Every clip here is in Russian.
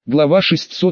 Глава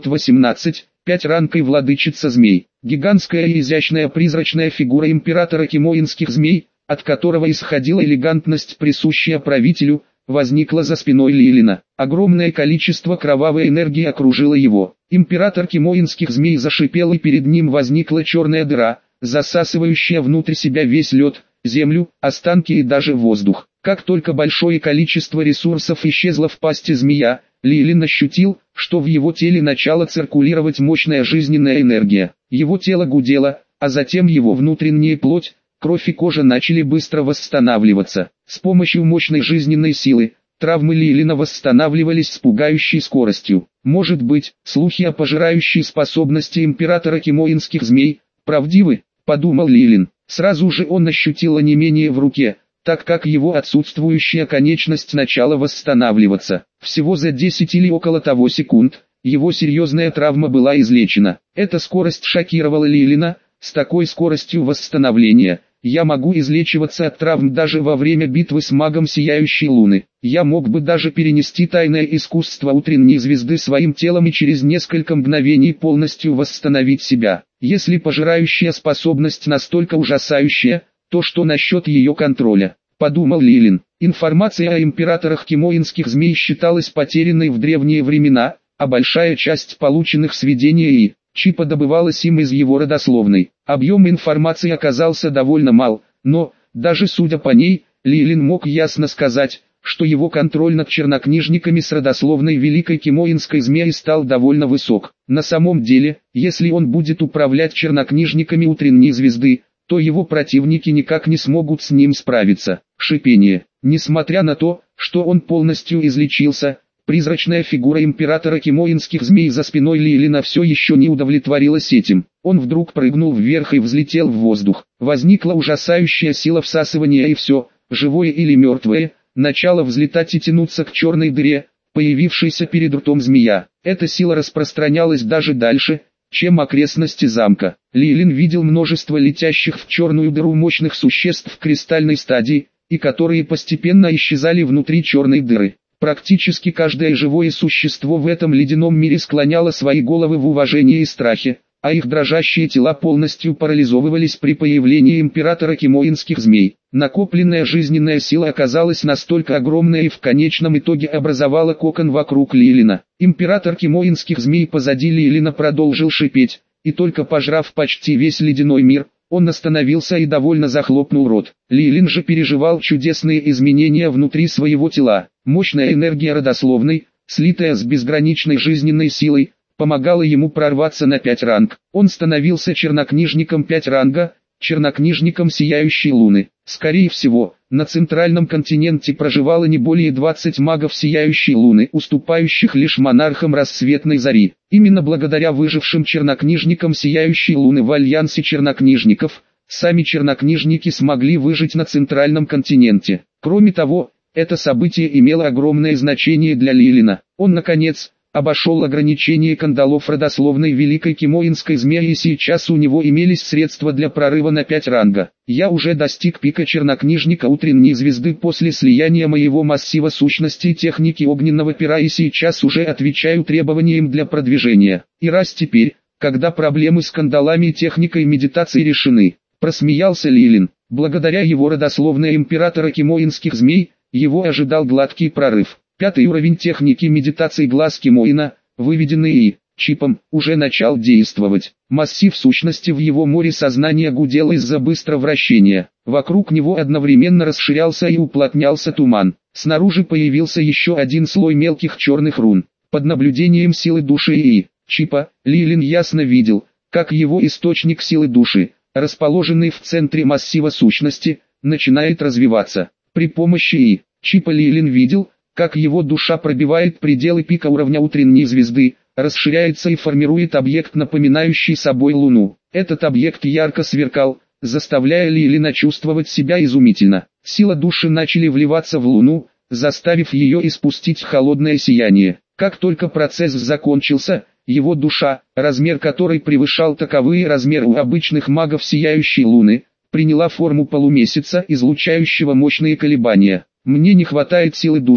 618. 5 ранкой владычица змей. Гигантская и изящная призрачная фигура императора кимоинских змей, от которого исходила элегантность, присущая правителю, возникла за спиной Лилина. Огромное количество кровавой энергии окружило его. Император кимоинских змей зашипел, и перед ним возникла черная дыра, засасывающая внутрь себя весь лед, землю, останки и даже воздух. Как только большое количество ресурсов исчезло в пасти змея, Лилин ощутил, что в его теле начала циркулировать мощная жизненная энергия. Его тело гудело, а затем его внутренняя плоть, кровь и кожа начали быстро восстанавливаться. С помощью мощной жизненной силы, травмы Лилина восстанавливались с пугающей скоростью. Может быть, слухи о пожирающей способности императора кимоинских змей правдивы, подумал Лилин. Сразу же он ощутил онемение в руке, так как его отсутствующая конечность начала восстанавливаться. Всего за 10 или около того секунд, его серьезная травма была излечена. Эта скорость шокировала Лилина. С такой скоростью восстановления, я могу излечиваться от травм даже во время битвы с магом Сияющей Луны. Я мог бы даже перенести тайное искусство утренней звезды своим телом и через несколько мгновений полностью восстановить себя. Если пожирающая способность настолько ужасающая, то что насчет ее контроля? Подумал Лилин. Информация о императорах кимоинских змей считалась потерянной в древние времена, а большая часть полученных сведений и чипа добывалась им из его родословной. Объем информации оказался довольно мал, но, даже судя по ней, Лилин мог ясно сказать, что его контроль над чернокнижниками с родословной великой кимоинской змеи стал довольно высок. На самом деле, если он будет управлять чернокнижниками утренней звезды, то его противники никак не смогут с ним справиться. Шипение. Несмотря на то, что он полностью излечился, призрачная фигура императора кимоинских змей за спиной Лилина все еще не удовлетворилась этим. Он вдруг прыгнул вверх и взлетел в воздух. Возникла ужасающая сила всасывания, и все, живое или мертвое, начало взлетать и тянуться к черной дыре, появившейся перед ртом змея. Эта сила распространялась даже дальше, чем окрестности замка. Лилин видел множество летящих в черную дыру мощных существ в кристальной стадии, и которые постепенно исчезали внутри черной дыры. Практически каждое живое существо в этом ледяном мире склоняло свои головы в уважении и страхе, а их дрожащие тела полностью парализовывались при появлении императора кимоинских змей. Накопленная жизненная сила оказалась настолько огромной и в конечном итоге образовала кокон вокруг Лилина. Император кимоинских змей позади Лилина продолжил шипеть, и только пожрав почти весь ледяной мир, он остановился и довольно захлопнул рот. Лилин же переживал чудесные изменения внутри своего тела. Мощная энергия родословной, слитая с безграничной жизненной силой, помогала ему прорваться на 5 ранг. Он становился чернокнижником 5 ранга, чернокнижником Сияющей Луны. Скорее всего, на центральном континенте проживало не более 20 магов Сияющей Луны, уступающих лишь монархам Рассветной Зари. Именно благодаря выжившим чернокнижникам Сияющей Луны в альянсе чернокнижников, сами чернокнижники смогли выжить на центральном континенте. Кроме того, это событие имело огромное значение для Лилина. Он, наконец, обошел ограничение кандалов родословной великой кимоинской змеи, и сейчас у него имелись средства для прорыва на 5 ранга. Я уже достиг пика чернокнижника утренней звезды после слияния моего массива сущности техники огненного пера, и сейчас уже отвечаю требованиям для продвижения. И раз теперь, когда проблемы с кандалами и техникой медитации решены, просмеялся Лилин. Благодаря его родословной императора кимоинских змей, его ожидал гладкий прорыв. 5-й уровень техники медитации глаз Кимоина, выведенный и чипом, уже начал действовать. Массив сущности в его море сознания гудел из-за быстрого вращения. Вокруг него одновременно расширялся и уплотнялся туман. Снаружи появился еще один слой мелких черных рун. Под наблюдением силы души и чипа, Лилин ясно видел, как его источник силы души, расположенный в центре массива сущности, начинает развиваться. При помощи и чипа Лилин видел, как его душа пробивает пределы пика уровня утренней звезды, расширяется и формирует объект, напоминающий собой Луну. Этот объект ярко сверкал, заставляя Лилина чувствовать себя изумительно. Сила души начали вливаться в Луну, заставив ее испустить холодное сияние. Как только процесс закончился, его душа, размер которой превышал таковые размеры у обычных магов Сияющей Луны, приняла форму полумесяца, излучающего мощные колебания. «Мне не хватает силы души»,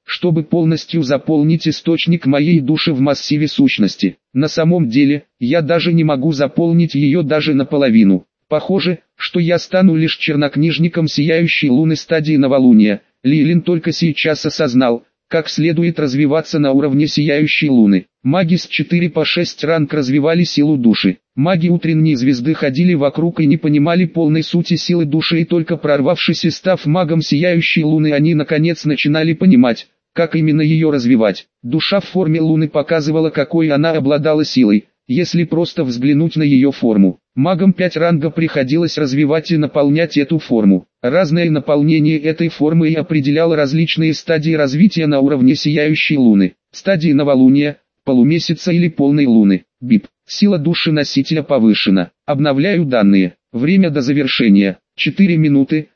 чтобы полностью заполнить источник моей души в массиве сущности. На самом деле, я даже не могу заполнить ее даже наполовину. Похоже, что я стану лишь чернокнижником сияющей луны стадии новолуния. Лилин только сейчас осознал, как следует развиваться на уровне сияющей луны. Маги с 4 по 6 ранг развивали силу души. Маги утренней звезды ходили вокруг и не понимали полной сути силы души, и только прорвавшись и став магом сияющей луны, они наконец начинали понимать, как именно ее развивать. Душа в форме луны показывала, какой она обладала силой, если просто взглянуть на ее форму. Магам 5 ранга приходилось развивать и наполнять эту форму. Разное наполнение этой формы и определяло различные стадии развития на уровне сияющей луны. Стадии новолуния, полумесяца или полной луны. БИП. Сила души носителя повышена. Обновляю данные. Время до завершения. 4 минуты,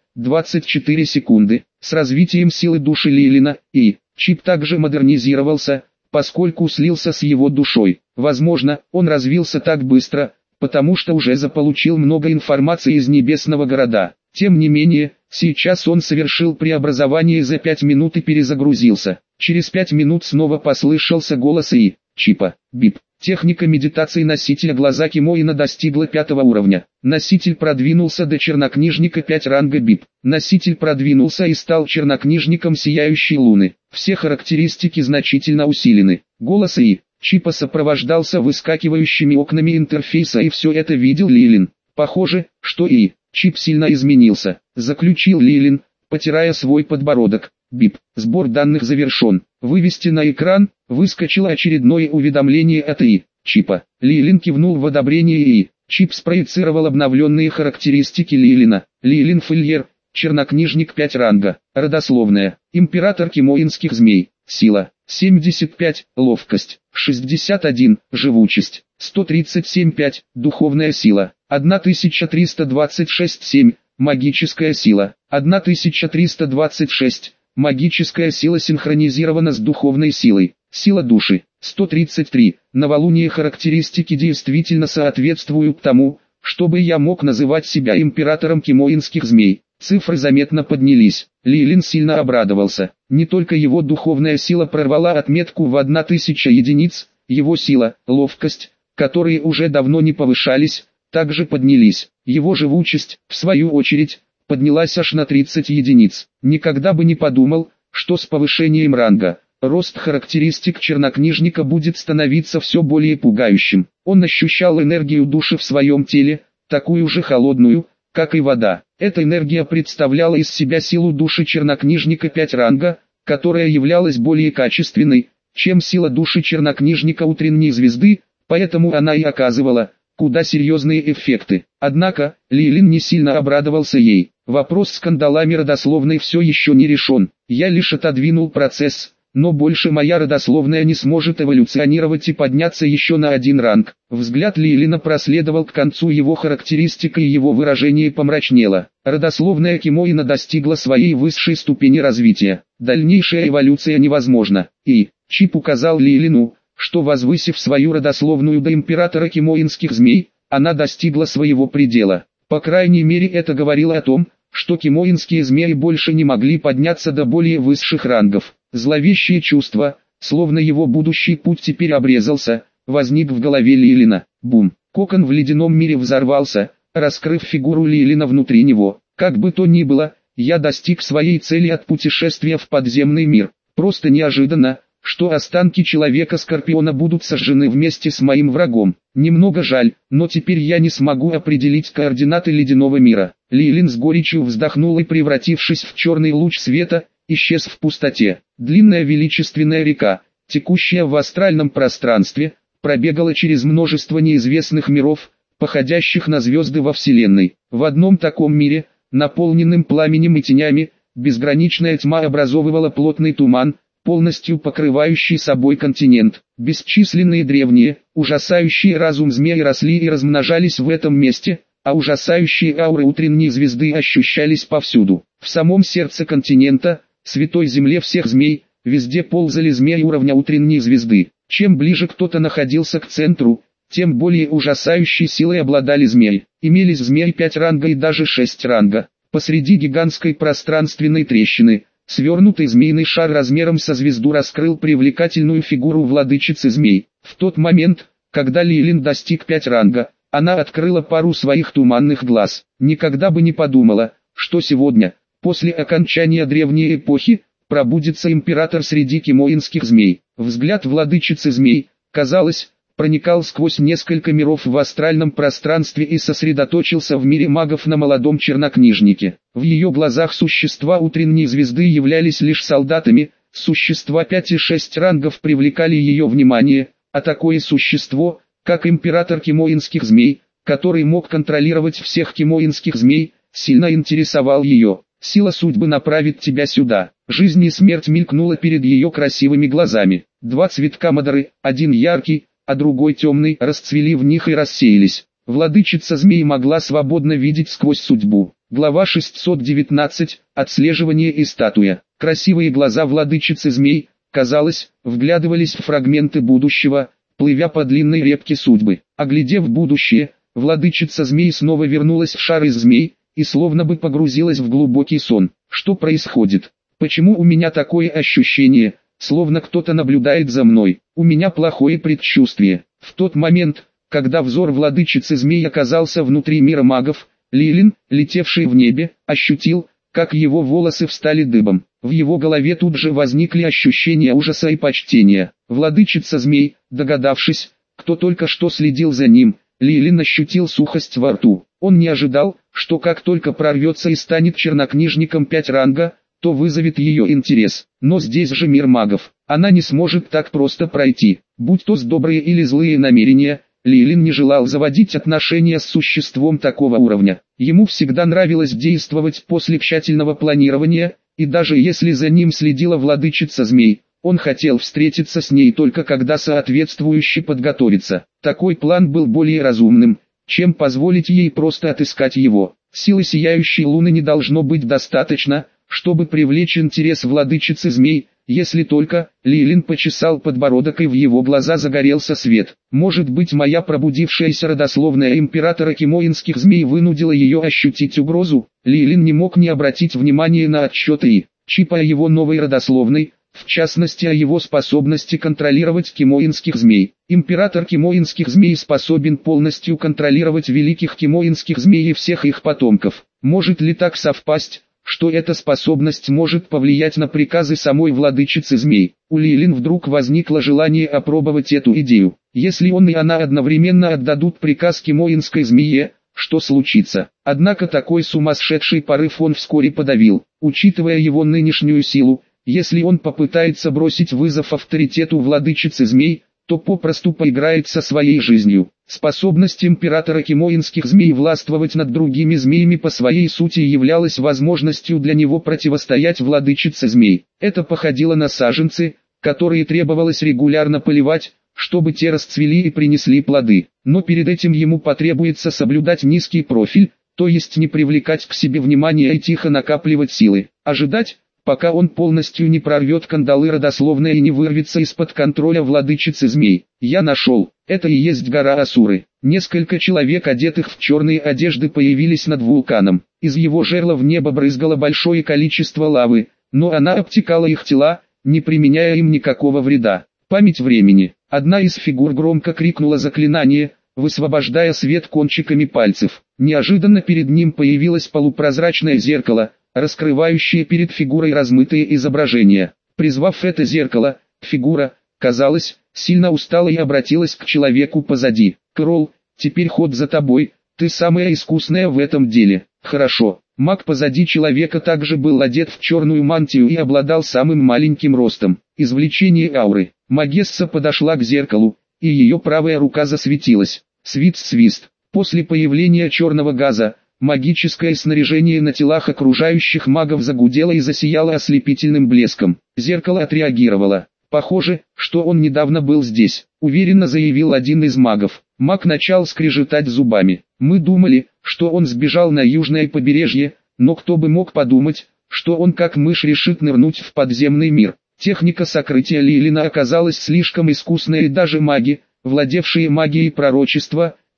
24 секунды. С развитием силы души Лилина, и чип также модернизировался, поскольку слился с его душой. Возможно, он развился так быстро, потому что уже заполучил много информации из небесного города. Тем не менее, сейчас он совершил преобразование и за 5 минут и перезагрузился. Через 5 минут снова послышался голос и чипа. БИП. Техника медитации носителя глаза Кимоина достигла 5 уровня. Носитель продвинулся до чернокнижника 5 ранга БИП. Носитель продвинулся и стал чернокнижником сияющей луны. Все характеристики значительно усилены. Голос и чипа сопровождался выскакивающими окнами интерфейса, и все это видел Лилин. Похоже, что и чип сильно изменился, заключил Лилин, потирая свой подбородок. БИП. Сбор данных завершен. Вывести на экран. Выскочило очередное уведомление от и чипа. Лилин кивнул в одобрение, и чип спроецировал обновленные характеристики Лилина. Лилин Фильер, чернокнижник 5 ранга. Родословная. Император кимоинских змей. Сила. 75, ловкость. 61, живучесть. 137,5, духовная сила. 1326,7, магическая сила. 1326, магическая сила синхронизирована с духовной силой. Сила души. 133, новолуние. Характеристики действительно соответствуют тому, чтобы я мог называть себя императором кимоинских змей. Цифры заметно поднялись. Лилин сильно обрадовался. Не только его духовная сила прорвала отметку в 1000 единиц, его сила, ловкость, которые уже давно не повышались, также поднялись. Его живучесть, в свою очередь, поднялась аж на 30 единиц. Никогда бы не подумал, что с повышением ранга, рост характеристик чернокнижника будет становиться все более пугающим. Он ощущал энергию души в своем теле, такую же холодную, как и вода. Эта энергия представляла из себя силу души чернокнижника 5 ранга, которая являлась более качественной, чем сила души чернокнижника утренней звезды, поэтому она и оказывала куда серьезные эффекты. Однако, Лилин не сильно обрадовался ей. Вопрос с кандалами родословной все еще не решен. Я лишь отодвинул процесс, но больше моя родословная не сможет эволюционировать и подняться еще на 1 ранг. Взгляд Лилина проследовал к концу его характеристика, и его выражение помрачнело. Родословная Кимоина достигла своей высшей ступени развития. Дальнейшая эволюция невозможна. И чип указал Лилину, что, возвысив свою родословную до императора кимоинских змей, она достигла своего предела. По крайней мере, это говорило о том, что кимоинские змеи больше не могли подняться до более высших рангов. Зловещее чувство, словно его будущий путь теперь обрезался, возник в голове Лилина. Бум! Кокон в ледяном мире взорвался, раскрыв фигуру Лилина внутри него. Как бы то ни было, я достиг своей цели от путешествия в подземный мир. Просто неожиданно, что останки Человека-Скорпиона будут сожжены вместе с моим врагом. Немного жаль, но теперь я не смогу определить координаты ледяного мира. Лилин с горечью вздохнул и, превратившись в черный луч света, исчез в пустоте. Длинная величественная река, текущая в астральном пространстве, пробегала через множество неизвестных миров, походящих на звезды во Вселенной. В одном таком мире, наполненным пламенем и тенями, безграничная тьма образовывала плотный туман, полностью покрывающий собой континент. Бесчисленные древние, ужасающие разум змеи росли и размножались в этом месте, а ужасающие ауры утренней звезды ощущались повсюду. В самом сердце континента, святой земле всех змей, везде ползали змеи уровня утренней звезды. Чем ближе кто-то находился к центру, тем более ужасающей силой обладали змеи. Имелись змеи 5 ранга и даже 6 ранга. Посреди гигантской пространственной трещины, Свернутый змеиный шар размером со звезду раскрыл привлекательную фигуру владычицы змей. В тот момент, когда Лилин достиг 5 ранга, она открыла пару своих туманных глаз. Никогда бы не подумала, что сегодня, после окончания древней эпохи, пробудится император среди кимоинских змей. Взгляд владычицы змей, казалось, проникал сквозь несколько миров в астральном пространстве и сосредоточился в мире магов на молодом чернокнижнике. В ее глазах существа утренней звезды являлись лишь солдатами, существа 5 и 6 рангов привлекали ее внимание, а такое существо, как император кимоинских змей, который мог контролировать всех кимоинских змей, сильно интересовал ее. Сила судьбы направит тебя сюда. Жизнь и смерть мелькнула перед ее красивыми глазами. 2 цветка мадары, один яркий, а другой темный, расцвели в них и рассеялись. Владычица змей могла свободно видеть сквозь судьбу. Глава 619. Отслеживание и статуя. Красивые глаза владычицы змей, казалось, вглядывались в фрагменты будущего, плывя по длинной репке судьбы. Оглядев будущее, владычица змей снова вернулась в шар из змей, и словно бы погрузилась в глубокий сон. Что происходит? Почему у меня такое ощущение, словно кто-то наблюдает за мной? У меня плохое предчувствие. В тот момент, когда взор владычицы змей оказался внутри мира магов, Лилин, летевший в небе, ощутил, как его волосы встали дыбом. В его голове тут же возникли ощущения ужаса и почтения. Владычица змей, догадавшись, кто только что следил за ним, Лилин ощутил сухость во рту. Он не ожидал, что как только прорвется и станет чернокнижником 5 ранга, то вызовет ее интерес. Но здесь же мир магов. Она не сможет так просто пройти. Будь то с добрые или злые намерения, Лилин не желал заводить отношения с существом такого уровня. Ему всегда нравилось действовать после тщательного планирования, и даже если за ним следила владычица змей, он хотел встретиться с ней только когда соответствующе подготовиться. Такой план был более разумным, чем позволить ей просто отыскать его. Силы сияющей луны не должно быть достаточно, чтобы привлечь интерес владычицы змей, если только... Лилин почесал подбородок и в его глаза загорелся свет. Может быть, моя пробудившаяся родословная императора кимоинских змей вынудила ее ощутить угрозу? Лилин не мог не обратить внимания на отчеты Чипа о его новой родословной, в частности о его способности контролировать кимоинских змей. Император кимоинских змей способен полностью контролировать великих кимоинских змей и всех их потомков. Может ли так совпасть, что эта способность может повлиять на приказы самой владычицы змей? У Лилин вдруг возникло желание опробовать эту идею. Если он и она одновременно отдадут приказ кимоинской змее, что случится? Однако такой сумасшедший порыв он вскоре подавил. Учитывая его нынешнюю силу, если он попытается бросить вызов авторитету владычицы змей, то попросту поиграет со своей жизнью. Способность императора кимоинских змей властвовать над другими змеями по своей сути являлась возможностью для него противостоять владычице змей. Это походило на саженцы, которые требовалось регулярно поливать, чтобы те расцвели и принесли плоды. Но перед этим ему потребуется соблюдать низкий профиль, то есть не привлекать к себе внимания и тихо накапливать силы. Ожидать, пока он полностью не прорвет кандалы родословной и не вырвется из-под контроля владычицы змей. Я нашел, это и есть гора Асуры. Несколько человек, одетых в черные одежды, появились над вулканом. Из его жерла в небо брызгало большое количество лавы, но она обтекала их тела, не применяя им никакого вреда. Память времени. Одна из фигур громко крикнула заклинание, высвобождая свет кончиками пальцев. Неожиданно перед ним появилось полупрозрачное зеркало, раскрывающее перед фигурой размытые изображения. Призвав это зеркало, фигура, казалось, сильно устала и обратилась к человеку позади. «Кролл, теперь ход за тобой, ты самая искусная в этом деле». «Хорошо». Маг позади человека также был одет в черную мантию и обладал самым маленьким ростом. Извлечение ауры. Магесса подошла к зеркалу, и ее правая рука засветилась. Свист-свист. После появления черного газа, магическое снаряжение на телах окружающих магов загудело и засияло ослепительным блеском. Зеркало отреагировало. «Похоже, что он недавно был здесь», — уверенно заявил один из магов. Маг начал скрежетать зубами. «Мы думали, что он сбежал на южное побережье, но кто бы мог подумать, что он как мышь решит нырнуть в подземный мир». Техника сокрытия Лилина оказалась слишком искусной, и даже маги, владевшие магией пророчества,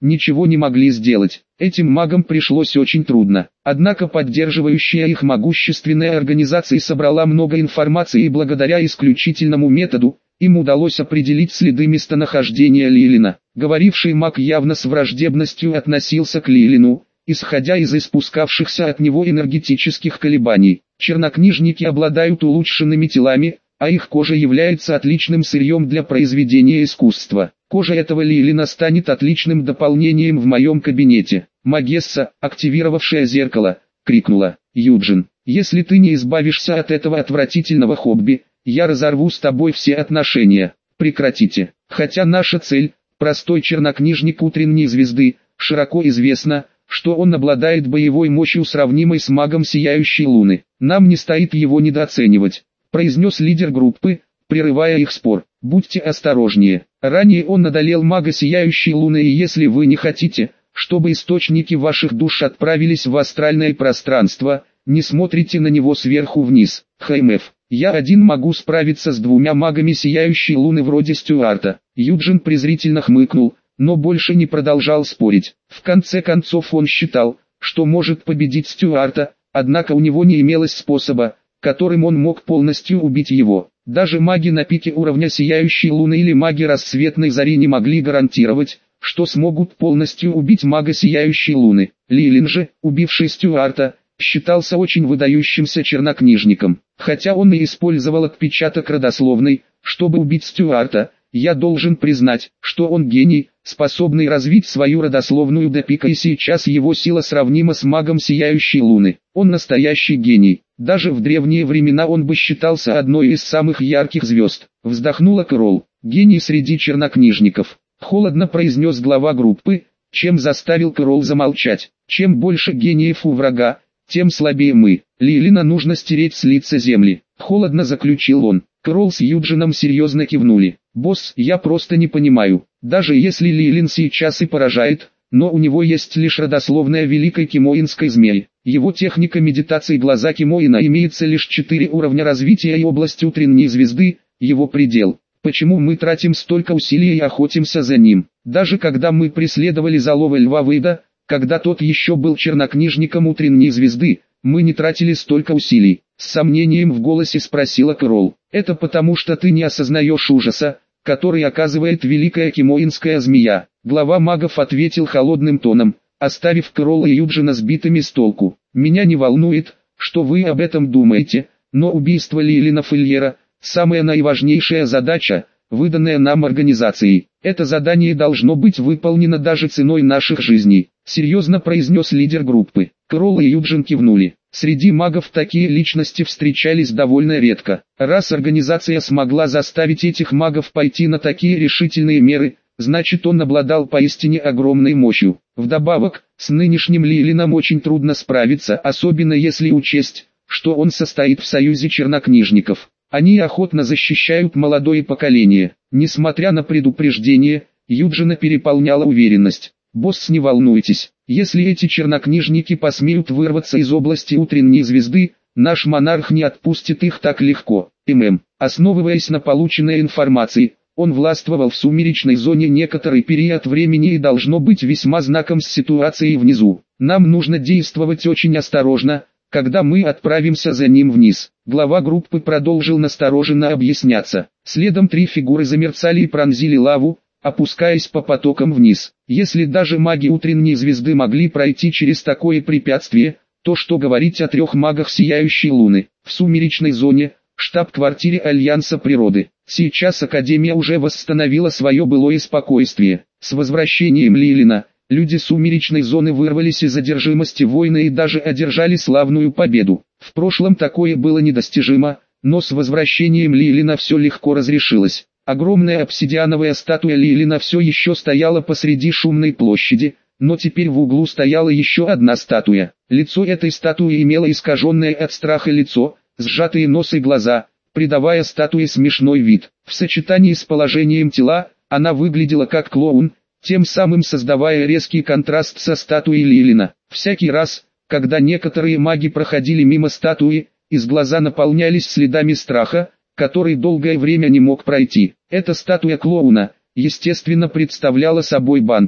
ничего не могли сделать. Этим магам пришлось очень трудно. Однако поддерживающая их могущественная организация собрала много информации и благодаря исключительному методу, им удалось определить следы местонахождения Лилина. Говоривший маг явно с враждебностью относился к Лилину, исходя из испускавшихся от него энергетических колебаний. Чернокнижники обладают улучшенными телами, а их кожа является отличным сырьем для произведения искусства. Кожа этого Лилина станет отличным дополнением в моем кабинете. Магесса, активировавшая зеркало, крикнула: «Юджин, если ты не избавишься от этого отвратительного хобби, я разорву с тобой все отношения. Прекратите». Хотя наша цель – простой чернокнижник утренней звезды, широко известно, что он обладает боевой мощью, сравнимой с магом Сияющей Луны. Нам не стоит его недооценивать, произнес лидер группы, прерывая их спор. Будьте осторожнее. Ранее он одолел мага Сияющей Луны, и если вы не хотите, чтобы источники ваших душ отправились в астральное пространство, не смотрите на него сверху вниз. ХМФ. Я один могу справиться с двумя магами Сияющей Луны вроде Стюарта. Юджин презрительно хмыкнул, но больше не продолжал спорить. В конце концов он считал, что может победить Стюарта, однако у него не имелось способа, которым он мог полностью убить его. Даже маги на пике уровня Сияющей Луны или маги Рассветной Зари не могли гарантировать, что смогут полностью убить мага Сияющей Луны. Лилин же, убивший Стюарта, считался очень выдающимся чернокнижником. Хотя он и использовал отпечаток родословной, чтобы убить Стюарта, я должен признать, что он гений, способный развить свою родословную до пика, и сейчас его сила сравнима с магом Сияющей Луны. Он настоящий гений. Даже в древние времена он бы считался одной из самых ярких звезд. Вздохнула Кэрол. Гений среди чернокнижников. Холодно произнес глава группы, чем заставил Кэрол замолчать. Чем больше гениев у врага, тем слабее мы. Лилина нужно стереть с лица земли. Холодно заключил он. Кэрол с Юджином серьезно кивнули. «Босс, я просто не понимаю, даже если Лилин сейчас и поражает, но у него есть лишь родословная великой кимоинской змеи. Его техника медитации глаза Кимоина имеется лишь 4 уровня развития, и область утренней звезды – его предел. Почему мы тратим столько усилий и охотимся за ним? Даже когда мы преследовали злого льва Вейда, когда тот еще был чернокнижником утренней звезды, мы не тратили столько усилий». С сомнением в голосе спросила Кэрол. «Это потому, что ты не осознаешь ужаса, который оказывает великая кимоинская змея». Глава магов ответил холодным тоном, оставив Кэрол и Юджина сбитыми с толку. «Меня не волнует, что вы об этом думаете, но убийство Лилина Фельера – самая наиважнейшая задача, выданная нам организацией. Это задание должно быть выполнено даже ценой наших жизней», – серьезно произнес лидер группы. Кэрол и Юджин кивнули. Среди магов такие личности встречались довольно редко. Раз организация смогла заставить этих магов пойти на такие решительные меры, значит, он обладал поистине огромной мощью. Вдобавок, с нынешним Лилином очень трудно справиться, особенно если учесть, что он состоит в союзе чернокнижников. Они охотно защищают молодое поколение. Несмотря на предупреждение, Юджина переполняла уверенность. «Босс, не волнуйтесь, если эти чернокнижники посмеют вырваться из области утренней звезды, наш монарх не отпустит их так легко». Основываясь на полученной информации, он властвовал в сумеречной зоне некоторый период времени и должно быть весьма знаком с ситуацией внизу. Нам нужно действовать очень осторожно, когда мы отправимся за ним вниз. Глава группы продолжил настороженно объясняться. Следом 3 фигуры замерцали и пронзили лаву, опускаясь по потокам вниз. Если даже маги утренней звезды могли пройти через такое препятствие, то что говорить о 3 магах Сияющей Луны? В сумеречной зоне, штаб-квартире Альянса Природы. Сейчас Академия уже восстановила свое былое спокойствие. С возвращением Лилина, люди сумеречной зоны вырвались из одержимости войны и даже одержали славную победу. В прошлом такое было недостижимо, но с возвращением Лилина все легко разрешилось. Огромная обсидиановая статуя Лилина все еще стояла посреди шумной площади, но теперь в углу стояла еще одна статуя. Лицо этой статуи имело искаженное от страха лицо, сжатые нос и глаза, придавая статуе смешной вид. В сочетании с положением тела, она выглядела как клоун, тем самым создавая резкий контраст со статуей Лилина. Всякий раз, когда некоторые маги проходили мимо статуи, их глаза наполнялись следами страха, который долгое время не мог пройти. Эта статуя клоуна, естественно, представляла собой банкера.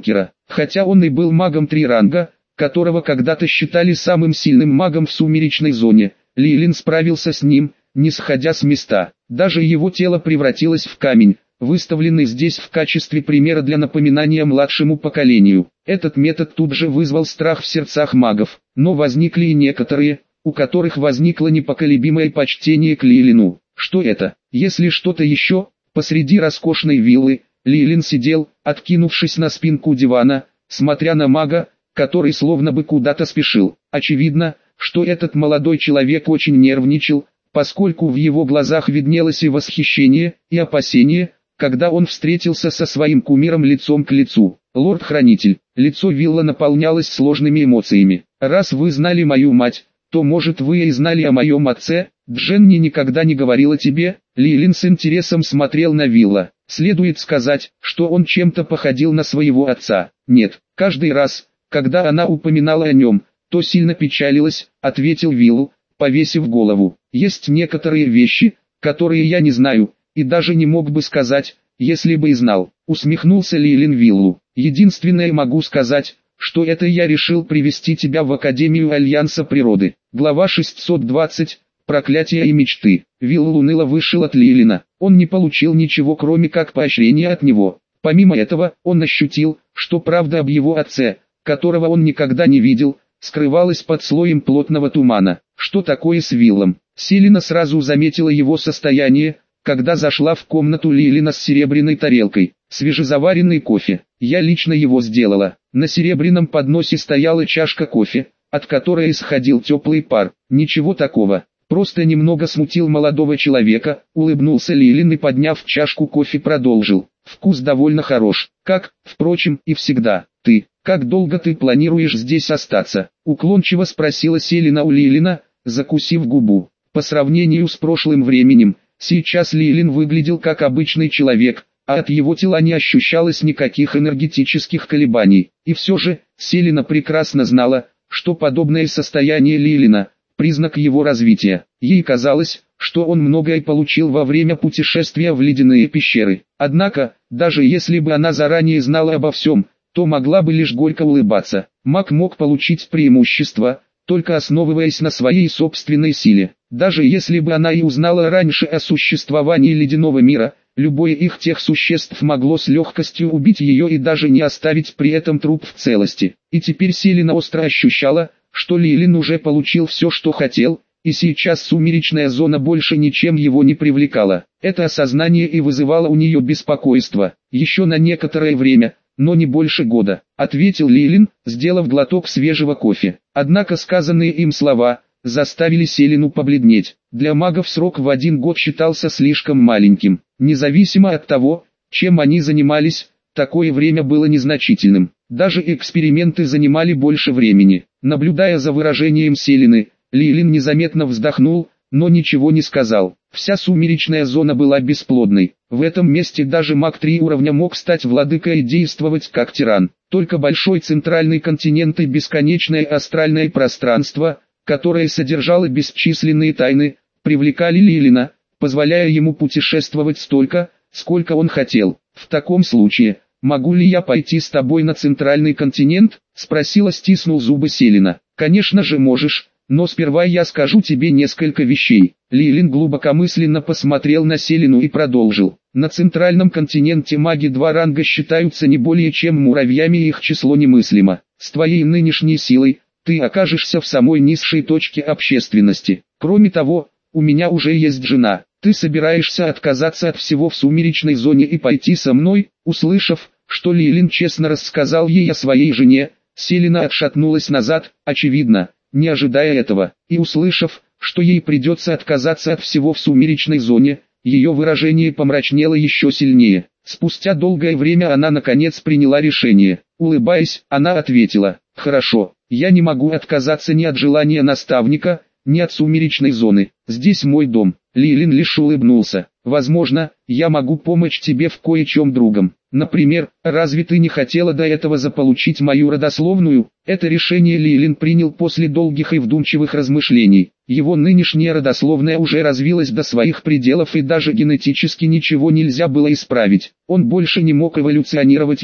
Хотя он и был магом 3 ранга, которого когда-то считали самым сильным магом в сумеречной зоне, Лилин справился с ним, не сходя с места. Даже его тело превратилось в камень, выставленный здесь в качестве примера для напоминания младшему поколению. Этот метод тут же вызвал страх в сердцах магов, но возникли и некоторые, у которых возникло непоколебимое почтение к Лилину. Что это? Если что-то еще? Посреди роскошной виллы, Лилин сидел, откинувшись на спинку дивана, смотря на мага, который словно бы куда-то спешил. Очевидно, что этот молодой человек очень нервничал, поскольку в его глазах виднелось и восхищение, и опасение, когда он встретился со своим кумиром лицом к лицу. «Лорд-хранитель», лицо Вилла наполнялось сложными эмоциями. «Раз вы знали мою мать, то может вы и знали о моем отце? Дженни никогда не говорила тебе?» Лилин с интересом смотрел на Вилла. Следует сказать, что он чем-то походил на своего отца. «Нет, каждый раз, когда она упоминала о нем, то сильно печалилась», ответил Вилл, повесив голову. «Есть некоторые вещи, которые я не знаю, и даже не мог бы сказать, если бы и знал», усмехнулся Лилин Виллу. «Единственное могу сказать, что это я решил привести тебя в Академию Альянса Природы». Глава 620. Проклятия и мечты. Вилл уныло вышел от Лилина. Он не получил ничего, кроме как поощрения от него. Помимо этого, он ощутил, что правда об его отце, которого он никогда не видел, скрывалась под слоем плотного тумана. Что такое с Виллом? Селина сразу заметила его состояние, когда зашла в комнату Лилина с серебряной тарелкой. Свежезаваренный кофе. Я лично его сделала. На серебряном подносе стояла чашка кофе, от которой исходил теплый пар. Ничего такого. Просто немного смутил молодого человека, улыбнулся Лилин и, подняв чашку кофе, продолжил. Вкус довольно хорош, как, впрочем, и всегда. Как долго ты планируешь здесь остаться? Уклончиво спросила Селина у Лилина, закусив губу. По сравнению с прошлым временем, сейчас Лилин выглядел как обычный человек, а от его тела не ощущалось никаких энергетических колебаний. И все же, Селина прекрасно знала, что подобное состояние Лилина – признак его развития. Ей казалось, что он многое получил во время путешествия в ледяные пещеры. Однако, даже если бы она заранее знала обо всем, то могла бы лишь горько улыбаться. Маг мог получить преимущество, только основываясь на своей собственной силе. Даже если бы она и узнала раньше о существовании ледяного мира, любое их тех существ могло с легкостью убить ее и даже не оставить при этом труп в целости. И теперь Селина остро ощущала, что Лилин уже получил все, что хотел, и сейчас сумеречная зона больше ничем его не привлекала. Это осознание и вызывало у нее беспокойство. Еще на некоторое время, но не больше года, ответил Лилин, сделав глоток свежего кофе. Однако сказанные им слова заставили Селину побледнеть. Для магов срок в 1 год считался слишком маленьким. Независимо от того, чем они занимались, такое время было незначительным. Даже эксперименты занимали больше времени. Наблюдая за выражением Селины, Лилин незаметно вздохнул, но ничего не сказал. Вся сумеречная зона была бесплодной. В этом месте даже маг 3 уровня мог стать владыкой и действовать как тиран. Только большой центральный континент и бесконечное астральное пространство, которое содержало бесчисленные тайны, привлекали Лилина, позволяя ему путешествовать столько, сколько он хотел. В таком случае, могу ли я пойти с тобой на центральный континент? Спросила, стиснул зубы Селина. Конечно же можешь. Но сперва я скажу тебе несколько вещей. Лилин глубокомысленно посмотрел на Селину и продолжил. На центральном континенте маги 2 ранга считаются не более чем муравьями, и их число немыслимо. С твоей нынешней силой, ты окажешься в самой низшей точке общественности. Кроме того, у меня уже есть жена. Ты собираешься отказаться от всего в сумеречной зоне и пойти со мной? Услышав, что Лилин честно рассказал ей о своей жене, Селина отшатнулась назад, очевидно, не ожидая этого, и услышав, что ей придется отказаться от всего в сумеречной зоне, ее выражение помрачнело еще сильнее. Спустя долгое время она наконец приняла решение. Улыбаясь, она ответила: «Хорошо, я не могу отказаться ни от желания наставника, ни от сумеречной зоны. Здесь мой дом». Лилин лишь улыбнулся. «Возможно, я могу помочь тебе в кое-чем другом. Например, разве ты не хотела до этого заполучить мою родословную?» Это решение Лилин принял после долгих и вдумчивых размышлений. Его нынешняя родословная уже развилась до своих пределов, и даже генетически ничего нельзя было исправить. Он больше не мог эволюционировать ее.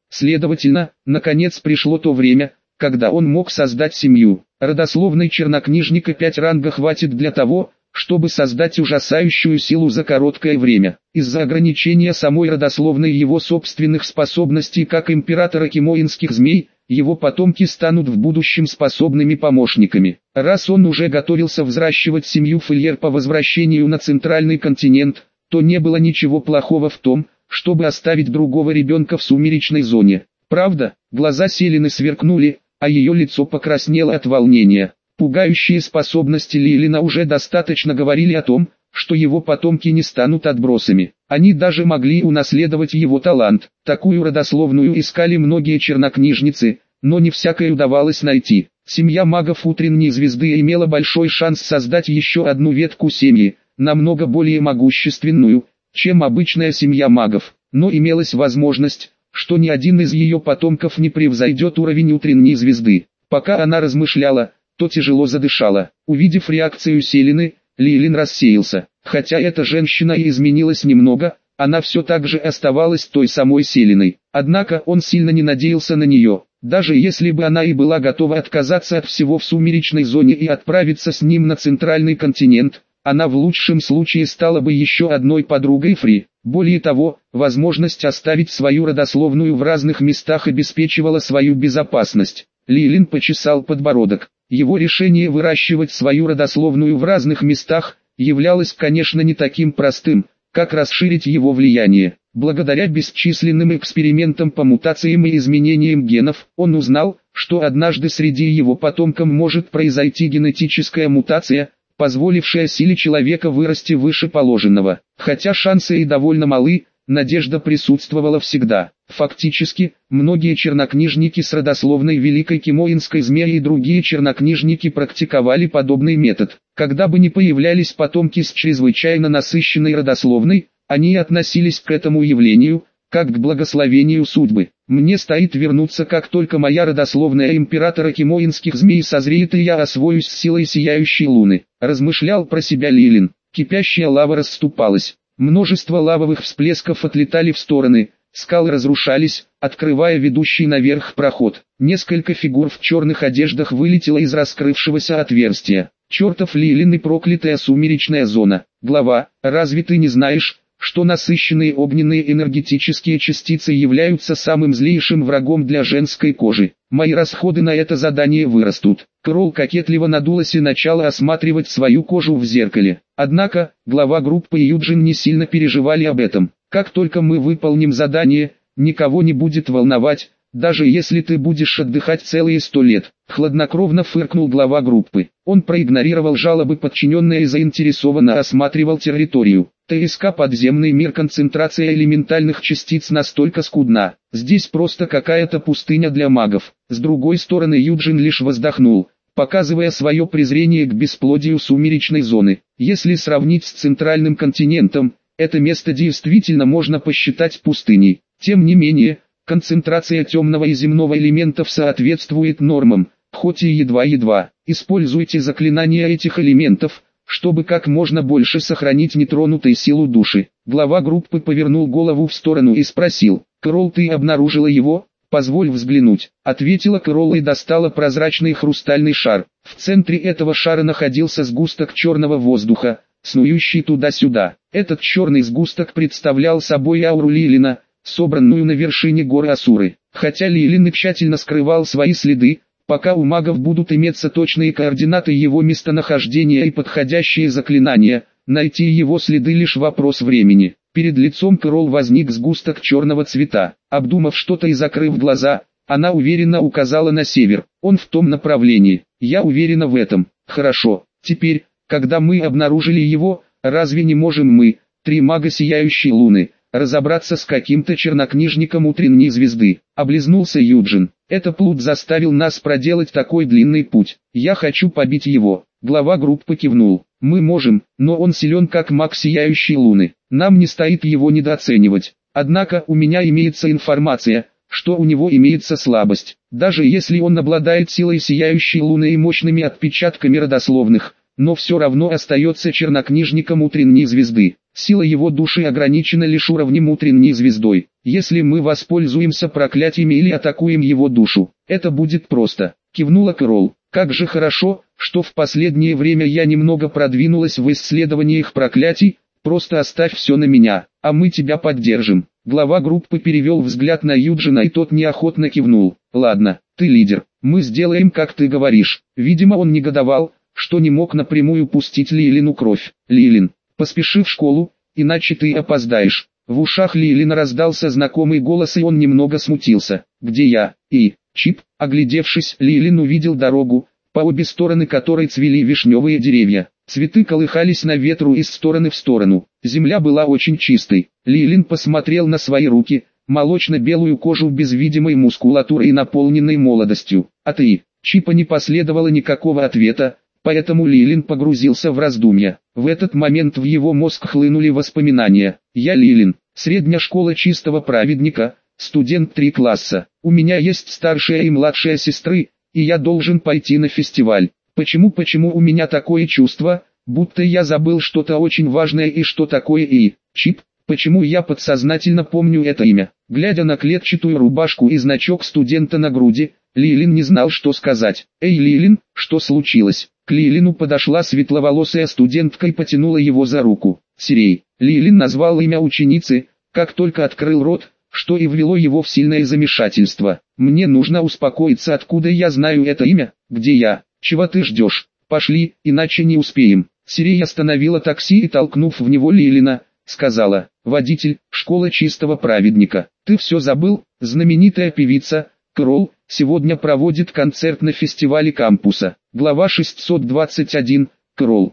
Следовательно, наконец пришло то время, когда он мог создать семью. Родословной чернокнижника 5 ранга хватит для того, чтобы создать ужасающую силу за короткое время. Из-за ограничения самой родословной его собственных способностей как императора кимоинских змей, его потомки станут в будущем способными помощниками. Раз он уже готовился взращивать семью Фельер по возвращению на центральный континент, то не было ничего плохого в том, чтобы оставить другого ребенка в сумеречной зоне. Правда, глаза Селены сверкнули, а ее лицо покраснело от волнения. Пугающие способности Лилина уже достаточно говорили о том, что его потомки не станут отбросами. Они даже могли унаследовать его талант. Такую родословную искали многие чернокнижницы, но не всякой удавалось найти. Семья магов утренней звезды имела большой шанс создать еще одну ветку семьи, намного более могущественную, чем обычная семья магов. Но имелась возможность, что ни один из ее потомков не превзойдет уровень утренней звезды. Пока она размышляла, то тяжело задышала. Увидев реакцию Селены, Лилин рассеялся. Хотя эта женщина и изменилась немного, она все так же оставалась той самой Селеной. Однако он сильно не надеялся на нее. Даже если бы она и была готова отказаться от всего в сумеречной зоне и отправиться с ним на центральный континент, она в лучшем случае стала бы еще одной подругой Фри. Более того, возможность оставить свою родословную в разных местах обеспечивала свою безопасность. Лилин почесал подбородок. Его решение выращивать свою родословную в разных местах являлось, конечно, не таким простым, как расширить его влияние. Благодаря бесчисленным экспериментам по мутациям и изменениям генов, он узнал, что однажды среди его потомков может произойти генетическая мутация, позволившая силе человека вырасти выше положенного. Хотя шансы и довольно малы, надежда присутствовала всегда. Фактически, многие чернокнижники с родословной Великой Кимоинской змеи и другие чернокнижники практиковали подобный метод. Когда бы ни появлялись потомки с чрезвычайно насыщенной родословной, они относились к этому явлению, как к благословению судьбы. Мне стоит вернуться, как только моя родословная императора кимоинских змей созреет и я освоюсь с силой сияющей луны. Размышлял про себя Лилин. Кипящая лава расступалась. Множество лавовых всплесков отлетали в стороны, скалы разрушались, открывая ведущий наверх проход. Несколько фигур в черных одеждах вылетело из раскрывшегося отверстия. Чертов Лилин и проклятая сумеречная зона. Глава, разве ты не знаешь, что насыщенные огненные энергетические частицы являются самым злейшим врагом для женской кожи? Мои расходы на это задание вырастут. Кролл кокетливо надулась и начала осматривать свою кожу в зеркале. Однако, глава группы и Юджин не сильно переживали об этом. Как только мы выполним задание, никого не будет волновать, даже если ты будешь отдыхать целые 100 лет. Хладнокровно фыркнул глава группы. Он проигнорировал жалобы подчиненные и заинтересованно осматривал территорию. ТСК подземный мир, концентрация элементальных частиц настолько скудна. Здесь просто какая-то пустыня для магов. С другой стороны, Юджин лишь вздохнул, показывая свое презрение к бесплодию сумеречной зоны. Если сравнить с центральным континентом, это место действительно можно посчитать пустыней. Тем не менее, концентрация темного и земного элементов соответствует нормам, хоть и едва-едва. Используйте заклинания этих элементов, чтобы как можно больше сохранить нетронутой силу души. Глава группы повернул голову в сторону и спросил: «Кэрол, ты обнаружила его?» «Позволь взглянуть», — ответила Кэрол и достала прозрачный хрустальный шар. В центре этого шара находился сгусток черного воздуха, снующий туда-сюда. Этот черный сгусток представлял собой ауру Лилина, собранную на вершине горы Асуры. Хотя Лилин и тщательно скрывал свои следы, пока у магов будут иметься точные координаты его местонахождения и подходящие заклинания, найти его следы лишь вопрос времени. Перед лицом Кэрол возник сгусток черного цвета. Обдумав что-то и закрыв глаза, она уверенно указала на север. Он в том направлении. Я уверена в этом. Хорошо. Теперь, когда мы обнаружили его, разве не можем мы, 3 мага сияющей луны, разобраться с каким-то чернокнижником утренней звезды? Облизнулся Юджин. Это плут заставил нас проделать такой длинный путь. Я хочу побить его. Глава группы кивнул. Мы можем, но он силен как маг сияющей луны. Нам не стоит его недооценивать. Однако у меня имеется информация, что у него имеется слабость. Даже если он обладает силой сияющей луны и мощными отпечатками родословных, но все равно остается чернокнижником утренней звезды. Сила его души ограничена лишь уровнем утренней звездой. Если мы воспользуемся проклятиями или атакуем его душу, это будет просто. Кивнула Кэрол. Как же хорошо, что в последнее время я немного продвинулась в исследовании их проклятий. Просто оставь все на меня, а мы тебя поддержим. Глава группы перевел взгляд на Юджина, и тот неохотно кивнул. Ладно, ты лидер, мы сделаем, как ты говоришь. Видимо, он негодовал, что не мог напрямую пустить Лилину кровь. Лилин, поспеши в школу, иначе ты опоздаешь. В ушах Лилина раздался знакомый голос, и он немного смутился. Где я? Чип, оглядевшись, Лилин увидел дорогу, по обе стороны которой цвели вишневые деревья. Цветы колыхались на ветру из стороны в сторону. Земля была очень чистой. Лилин посмотрел на свои руки, молочно-белую кожу без видимой мускулатуры и наполненной молодостью. От Чипа не последовало никакого ответа, поэтому Лилин погрузился в раздумья. В этот момент в его мозг хлынули воспоминания. Я Лилин, средняя школа чистого праведника, студент 3 класса. У меня есть старшая и младшая сестры, и я должен пойти на фестиваль. Почему у меня такое чувство, будто я забыл что-то очень важное, и что такое Чип? Почему я подсознательно помню это имя? Глядя на клетчатую рубашку и значок студента на груди, Лилин не знал, что сказать. «Эй, Лилин, что случилось?» К Лилину подошла светловолосая студентка и потянула его за руку. «Сирей». Лилин назвал имя ученицы, как только открыл рот, что и ввело его в сильное замешательство. «Мне нужно успокоиться, откуда я знаю это имя? Где я? Чего ты ждешь? Пошли, иначе не успеем». Сирей остановила такси и, толкнув в него Лилина, сказала: «Водитель, школа чистого праведника. Ты все забыл? Знаменитая певица Кэрол сегодня проводит концерт на фестивале кампуса». Глава 621. Кэрол.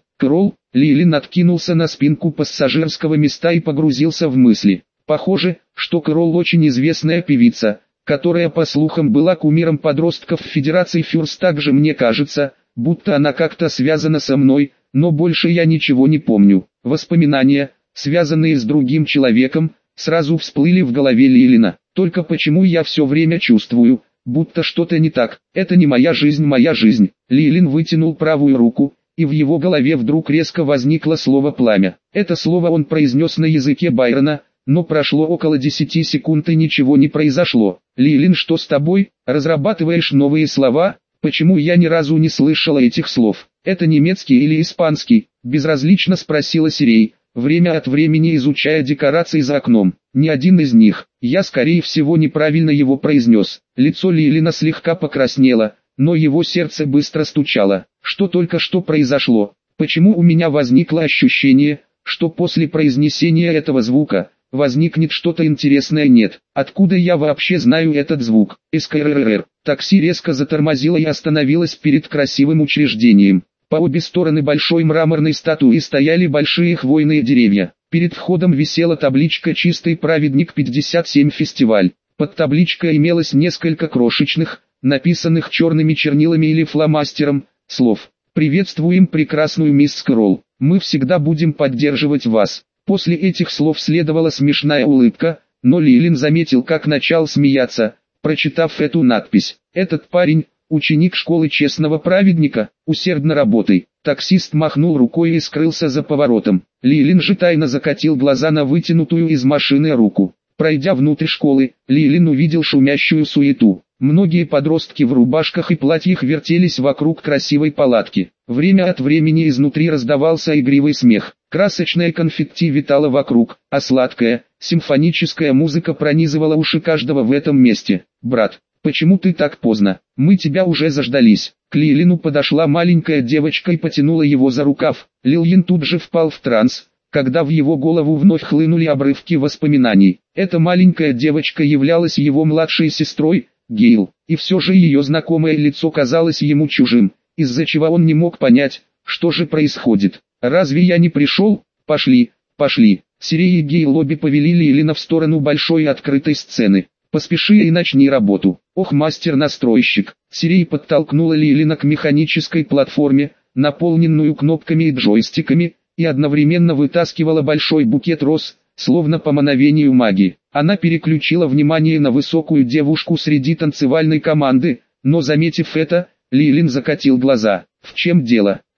Лилин откинулся на спинку пассажирского места и погрузился в мысли. Похоже, что Кэрол очень известная певица, которая по слухам была кумиром подростков в Федерации Фюрст. Также мне кажется, будто она как-то связана со мной, но больше я ничего не помню. Воспоминания, связанные с другим человеком, сразу всплыли в голове Лилина. Только почему я все время чувствую, будто что-то не так? Это не моя жизнь, моя жизнь. Лилин вытянул правую руку, и в его голове вдруг резко возникло слово «пламя». Это слово он произнес на языке Байрона, но прошло около 10 секунд и ничего не произошло. «Лилин, что с тобой? Разрабатываешь новые слова? Почему я ни разу не слышала этих слов? Это немецкий или испанский?» Безразлично спросила Сирей, время от времени изучая декорации за окном. «Ни один из них. Я скорее всего неправильно его произнес». Лицо Лилина слегка покраснело, но его сердце быстро стучало. Что только что произошло? Почему у меня возникло ощущение, что после произнесения этого звука возникнет что-то интересное? Нет. Откуда я вообще знаю этот звук? СКРРР. Такси резко затормозило и остановилось перед красивым учреждением. По обе стороны большой мраморной статуи стояли большие хвойные деревья. Перед входом висела табличка «Чистый праведник 57 фестиваль». Под табличкой имелось несколько крошечных, написанных черными чернилами или фломастером, слов. «Приветствуем прекрасную мисс Кэрол. Мы всегда будем поддерживать вас». После этих слов следовала смешная улыбка, но Лилин заметил, как начал смеяться, прочитав эту надпись. «Этот парень, ученик школы честного праведника, усердно работай». Таксист махнул рукой и скрылся за поворотом. Лилин же тайно закатил глаза на вытянутую из машины руку. Пройдя внутрь школы, Лилин увидел шумящую суету. Многие подростки в рубашках и платьях вертелись вокруг красивой палатки. Время от времени изнутри раздавался игривый смех. Красочное конфетти витало вокруг, а сладкая, симфоническая музыка пронизывала уши каждого в этом месте. «Брат, почему ты так поздно? Мы тебя уже заждались». К Лилину подошла маленькая девочка и потянула его за рукав. Лилин тут же впал в транс, когда в его голову вновь хлынули обрывки воспоминаний. Эта маленькая девочка являлась его младшей сестрой, Гейл, и все же ее знакомое лицо казалось ему чужим, из-за чего он не мог понять, что же происходит. «Разве я не пришел? Пошли, пошли». Сирей и Гейл обе повели Лилина в сторону большой открытой сцены. «Поспеши и начни работу». «Ох, мастер-настройщик». Сирей подтолкнула Лилина к механической платформе, наполненную кнопками и джойстиками, и одновременно вытаскивала большой букет роз, словно по мановению магии. Она переключила внимание на высокую девушку среди танцевальной команды, но заметив это, Лилин закатил глаза. «В чем дело?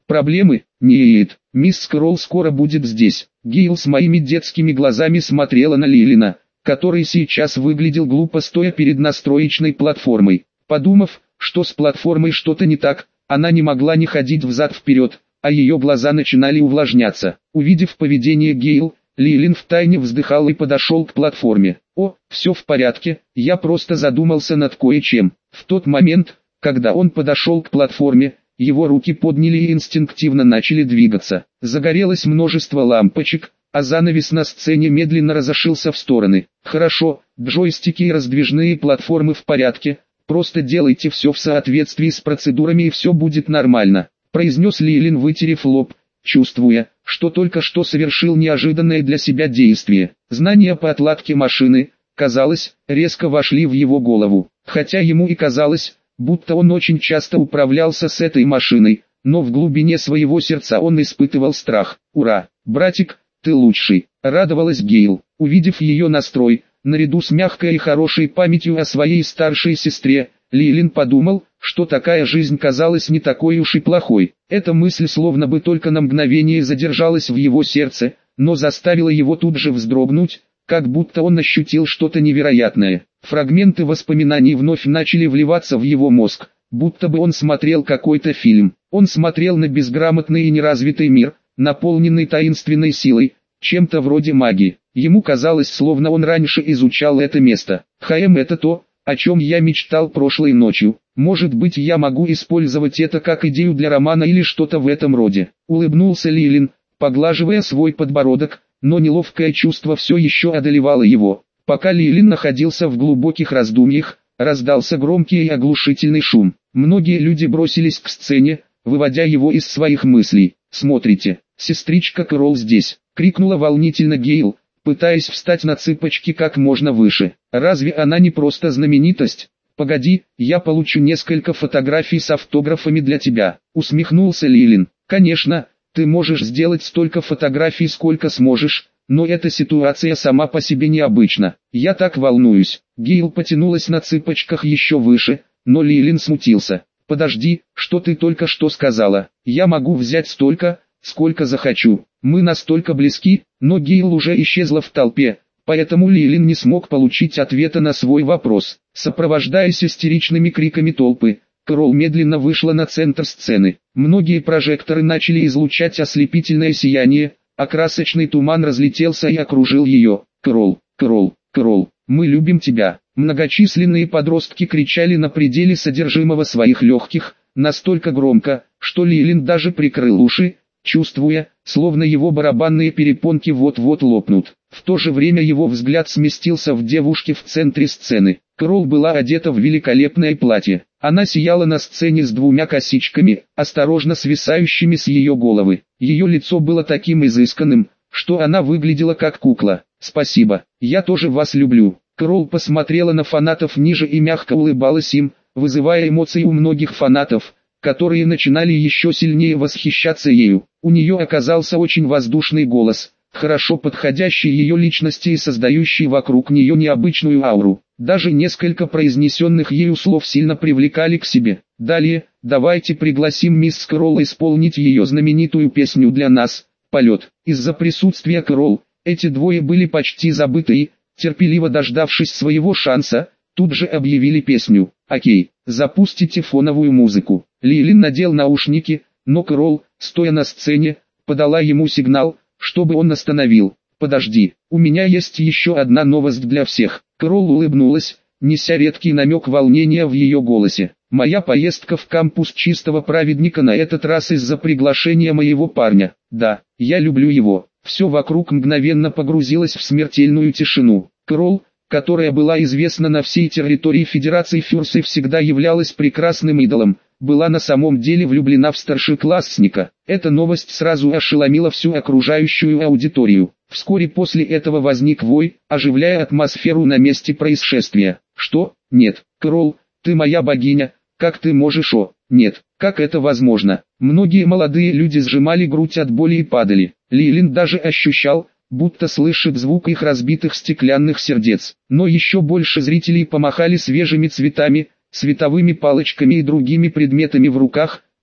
Проблемы? Нет, мисс Скролл скоро будет здесь. Гейл с моими детскими глазами смотрела на Лилина, который сейчас выглядел глупо стоя перед настроечной платформой. Подумав, что с платформой что-то не так, она не могла не ходить взад-вперед, а ее глаза начинали увлажняться. Увидев поведение Гейл, Лилин втайне вздыхал и подошел к платформе. «О, все в порядке, я просто задумался над кое-чем». В тот момент, когда он подошел к платформе, его руки подняли и инстинктивно начали двигаться. Загорелось множество лампочек, а занавес на сцене медленно разошелся в стороны. «Хорошо, джойстики и раздвижные платформы в порядке, просто делайте все в соответствии с процедурами и все будет нормально», произнес Лилин, вытерев лоб, чувствуя, что только что совершил неожиданное для себя действие. Знания по отладке машины, казалось, резко вошли в его голову, хотя ему и казалось, будто он очень часто управлялся с этой машиной, но в глубине своего сердца он испытывал страх. «Ура, братик, ты лучший!» — радовалась Гейл, увидев ее настрой. Наряду с мягкой и хорошей памятью о своей старшей сестре, Лилин подумал, что такая жизнь казалась не такой уж и плохой. Эта мысль словно бы только на мгновение задержалась в его сердце, но заставила его тут же вздрогнуть, как будто он ощутил что-то невероятное. Фрагменты воспоминаний вновь начали вливаться в его мозг, будто бы он смотрел какой-то фильм. Он смотрел на безграмотный и неразвитый мир, наполненный таинственной силой, чем-то вроде магии. Ему казалось, словно он раньше изучал это место. Это то, о чем я мечтал прошлой ночью. Может быть, я могу использовать это как идею для романа или что-то в этом роде. Улыбнулся Лилин, поглаживая свой подбородок, но неловкое чувство все еще одолевало его. Пока Лилин находился в глубоких раздумьях, раздался громкий и оглушительный шум. Многие люди бросились к сцене, выводя его из своих мыслей. «Смотрите, сестричка Кэрол здесь!» — крикнула волнительно Гейл, пытаясь встать на цыпочки как можно выше. «Разве она не просто знаменитость? Погоди, я получу несколько фотографий с автографами для тебя», — усмехнулся Лилин. «Конечно, ты можешь сделать столько фотографий, сколько сможешь, но эта ситуация сама по себе необычна. Я так волнуюсь». Гейл потянулась на цыпочках еще выше, но Лилин смутился. «Подожди, что ты только что сказала? Я могу взять столько, сколько захочу. Мы настолько близки», но Гейл уже исчезла в толпе, поэтому Лилин не смог получить ответа на свой вопрос. Сопровождаясь истеричными криками толпы, Кэрол медленно вышла на центр сцены. Многие прожекторы начали излучать ослепительное сияние, а красочный туман разлетелся и окружил ее. «Кэрол, Кэрол, Кэрол, мы любим тебя!» Многочисленные подростки кричали на пределе содержимого своих легких, настолько громко, что Лилин даже прикрыл уши, чувствуя, словно его барабанные перепонки вот-вот лопнут. В то же время его взгляд сместился в девушке в центре сцены. Кэрол была одета в великолепное платье. Она сияла на сцене с двумя косичками, осторожно свисающими с ее головы. Ее лицо было таким изысканным, что она выглядела как кукла. «Спасибо, я тоже вас люблю». Кэрол посмотрела на фанатов ниже и мягко улыбалась им, вызывая эмоции у многих фанатов, которые начинали еще сильнее восхищаться ею. У нее оказался очень воздушный голос, хорошо подходящий ее личности и создающий вокруг нее необычную ауру. Даже несколько произнесенных ею слов сильно привлекали к себе. Далее, давайте пригласим мисс Кэрол исполнить ее знаменитую песню для нас, «Полет». Из-за присутствия Кэрол, эти двое были почти забыты и, терпеливо дождавшись своего шанса, тут же объявили песню. «Окей, запустите фоновую музыку». Лилин надел наушники, но Кэрол, стоя на сцене, подала ему сигнал, чтобы он остановил. «Подожди, у меня есть еще одна новость для всех». Кэрол улыбнулась, неся редкий намек волнения в ее голосе. «Моя поездка в кампус Чистого Праведника на этот раз из-за приглашения моего парня. Да, я люблю его». Все вокруг мгновенно погрузилось в смертельную тишину. Кэрол, которая была известна на всей территории Федерации Фюрс и всегда являлась прекрасным идолом, была на самом деле влюблена в старшеклассника. Эта новость сразу ошеломила всю окружающую аудиторию. Вскоре после этого возник вой, оживляя атмосферу на месте происшествия. «Что? Нет, Кэрол, ты моя богиня, как ты можешь? О, нет, как это возможно?» Многие молодые люди сжимали грудь от боли и падали. Лилин даже ощущал, будто слышит звук их разбитых стеклянных сердец. Но еще больше зрителей помахали свежими цветами, световыми палочками и другими предметами в руках,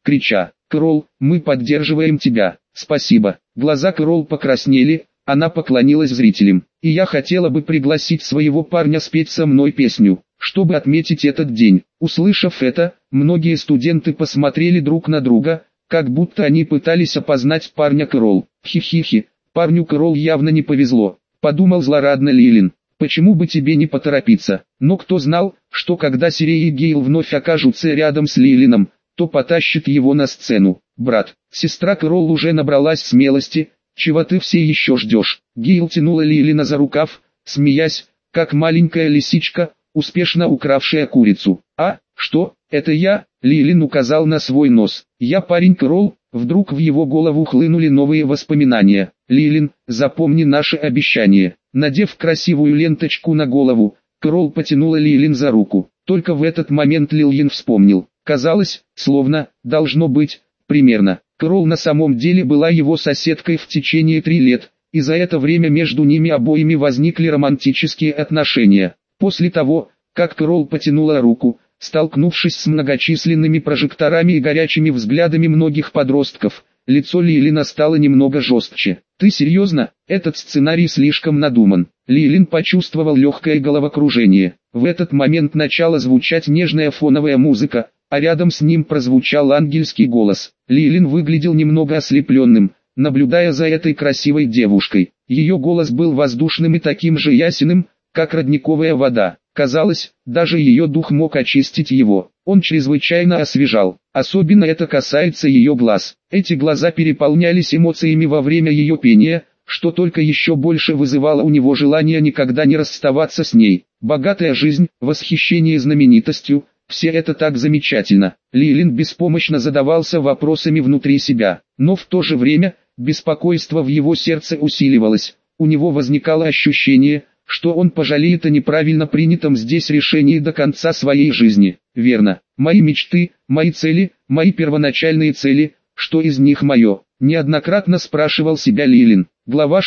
крича: «Кэрол, мы поддерживаем тебя, спасибо». Глаза Кэрол покраснели, она поклонилась зрителям. «И я хотела бы пригласить своего парня спеть со мной песню, чтобы отметить этот день». Услышав это, многие студенты посмотрели друг на друга, как будто они пытались опознать парня Кэрол. «Хи-хи-хи, парню Кэрол явно не повезло», — подумал злорадно Лилин. «Почему бы тебе не поторопиться?» Но кто знал, что когда Сирей и Гейл вновь окажутся рядом с Лилином, то потащит его на сцену. «Брат, сестра Кэрол уже набралась смелости, чего ты все еще ждешь?» Гейл тянула Лилина за рукав, смеясь, как маленькая лисичка, успешно укравшая курицу. «А, что, это я?» — Лилин указал на свой нос. «Я парень Кэрол». Вдруг в его голову хлынули новые воспоминания. «Лилин, запомни наше обещание». Надев красивую ленточку на голову, Кэрол потянула Лилин за руку. Только в этот момент Лилин вспомнил. Казалось, словно, должно быть, примерно. Кэрол на самом деле была его соседкой в течение 3 лет, и за это время между ними обоими возникли романтические отношения. После того, как Кэрол потянула руку, столкнувшись с многочисленными прожекторами и горячими взглядами многих подростков, лицо Лилина стало немного жестче. «Ты серьезно? Этот сценарий слишком надуман». Лилин почувствовал легкое головокружение. В этот момент начала звучать нежная фоновая музыка, а рядом с ним прозвучал ангельский голос. Лилин выглядел немного ослепленным, наблюдая за этой красивой девушкой. Ее голос был воздушным и таким же ясным, как родниковая вода. Казалось, даже ее дух мог очистить его. Он чрезвычайно освежал. Особенно это касается ее глаз. Эти глаза переполнялись эмоциями во время ее пения, что только еще больше вызывало у него желание никогда не расставаться с ней. Богатая жизнь, восхищение знаменитостью, все это так замечательно. Лилин беспомощно задавался вопросами внутри себя, но в то же время, беспокойство в его сердце усиливалось. У него возникало ощущение, что он пожалеет о неправильно принятом здесь решении до конца своей жизни. Верно, мои мечты, мои цели, мои первоначальные цели, что из них мое? Неоднократно спрашивал себя Лилин. Глава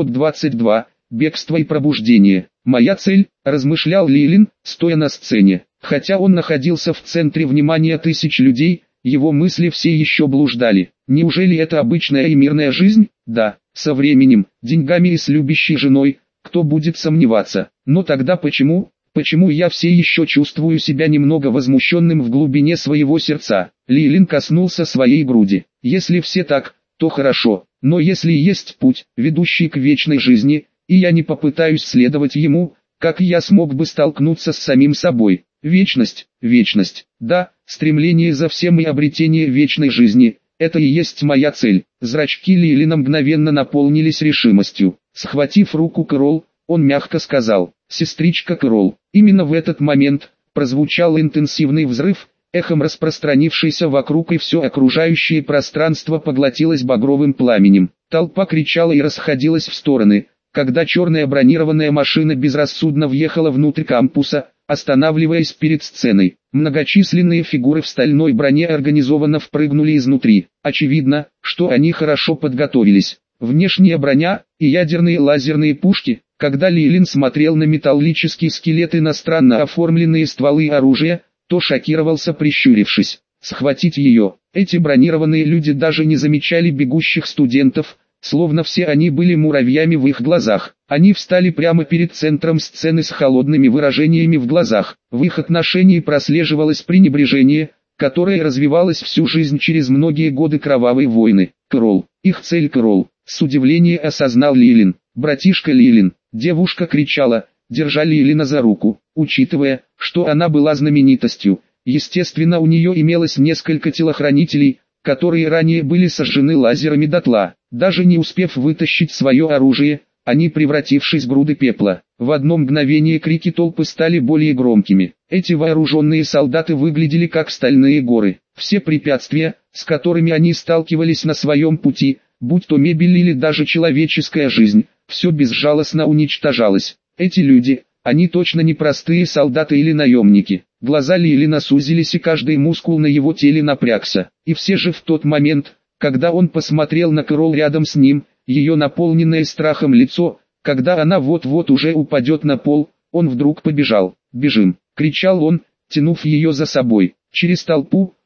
622. Бегство и пробуждение. «Моя цель», – размышлял Лилин, стоя на сцене. Хотя он находился в центре внимания тысяч людей, его мысли все еще блуждали. Неужели это обычная и мирная жизнь? Да, со временем, деньгами и с любящей женой. Кто будет сомневаться? Но тогда почему я все еще чувствую себя немного возмущенным в глубине своего сердца? Лилин коснулся своей груди. Если все так, то хорошо. Но если есть путь, ведущий к вечной жизни, и я не попытаюсь следовать ему, как я смог бы столкнуться с самим собой? Вечность, вечность. Да, стремление за всем и обретение вечной жизни – это и есть моя цель. Зрачки Лилина мгновенно наполнились решимостью. Схватив руку Кэрол, он мягко сказал: «Сестричка Кэрол». Именно в этот момент прозвучал интенсивный взрыв, эхом распространившийся вокруг, и все окружающее пространство поглотилось багровым пламенем. Толпа кричала и расходилась в стороны, когда черная бронированная машина безрассудно въехала внутрь кампуса, останавливаясь перед сценой. Многочисленные фигуры в стальной броне организованно впрыгнули изнутри. Очевидно, что они хорошо подготовились. Внешняя броня и ядерные лазерные пушки. Когда Лилин смотрел на металлические скелеты, иностранно оформленные стволы оружия, то шокировался, прищурившись. Схватить ее. Эти бронированные люди даже не замечали бегущих студентов, словно все они были муравьями в их глазах. Они встали прямо перед центром сцены с холодными выражениями в глазах. В их отношении прослеживалось пренебрежение, которое развивалось всю жизнь через многие годы кровавой войны. Кэрол. Их цель Кэрол. С удивлением осознал Лилин. «Братишка Лилин!» Девушка кричала, держа Лилина за руку. Учитывая, что она была знаменитостью, естественно, у нее имелось несколько телохранителей, которые ранее были сожжены лазерами дотла. Даже не успев вытащить свое оружие, они, превратившись в груды пепла, в одно мгновение крики толпы стали более громкими. Эти вооруженные солдаты выглядели как стальные горы. Все препятствия, с которыми они сталкивались на своем пути, будь то мебель или даже человеческая жизнь, все безжалостно уничтожалось. Эти люди, они точно не простые солдаты или наемники. Глаза Лилина сузились, и каждый мускул на его теле напрягся. И все же в тот момент, когда он посмотрел на Кэрол рядом с ним, ее наполненное страхом лицо, когда она вот-вот уже упадет на пол, он вдруг побежал. «Бежим!» — кричал он, тянув ее за собой. Через толпу,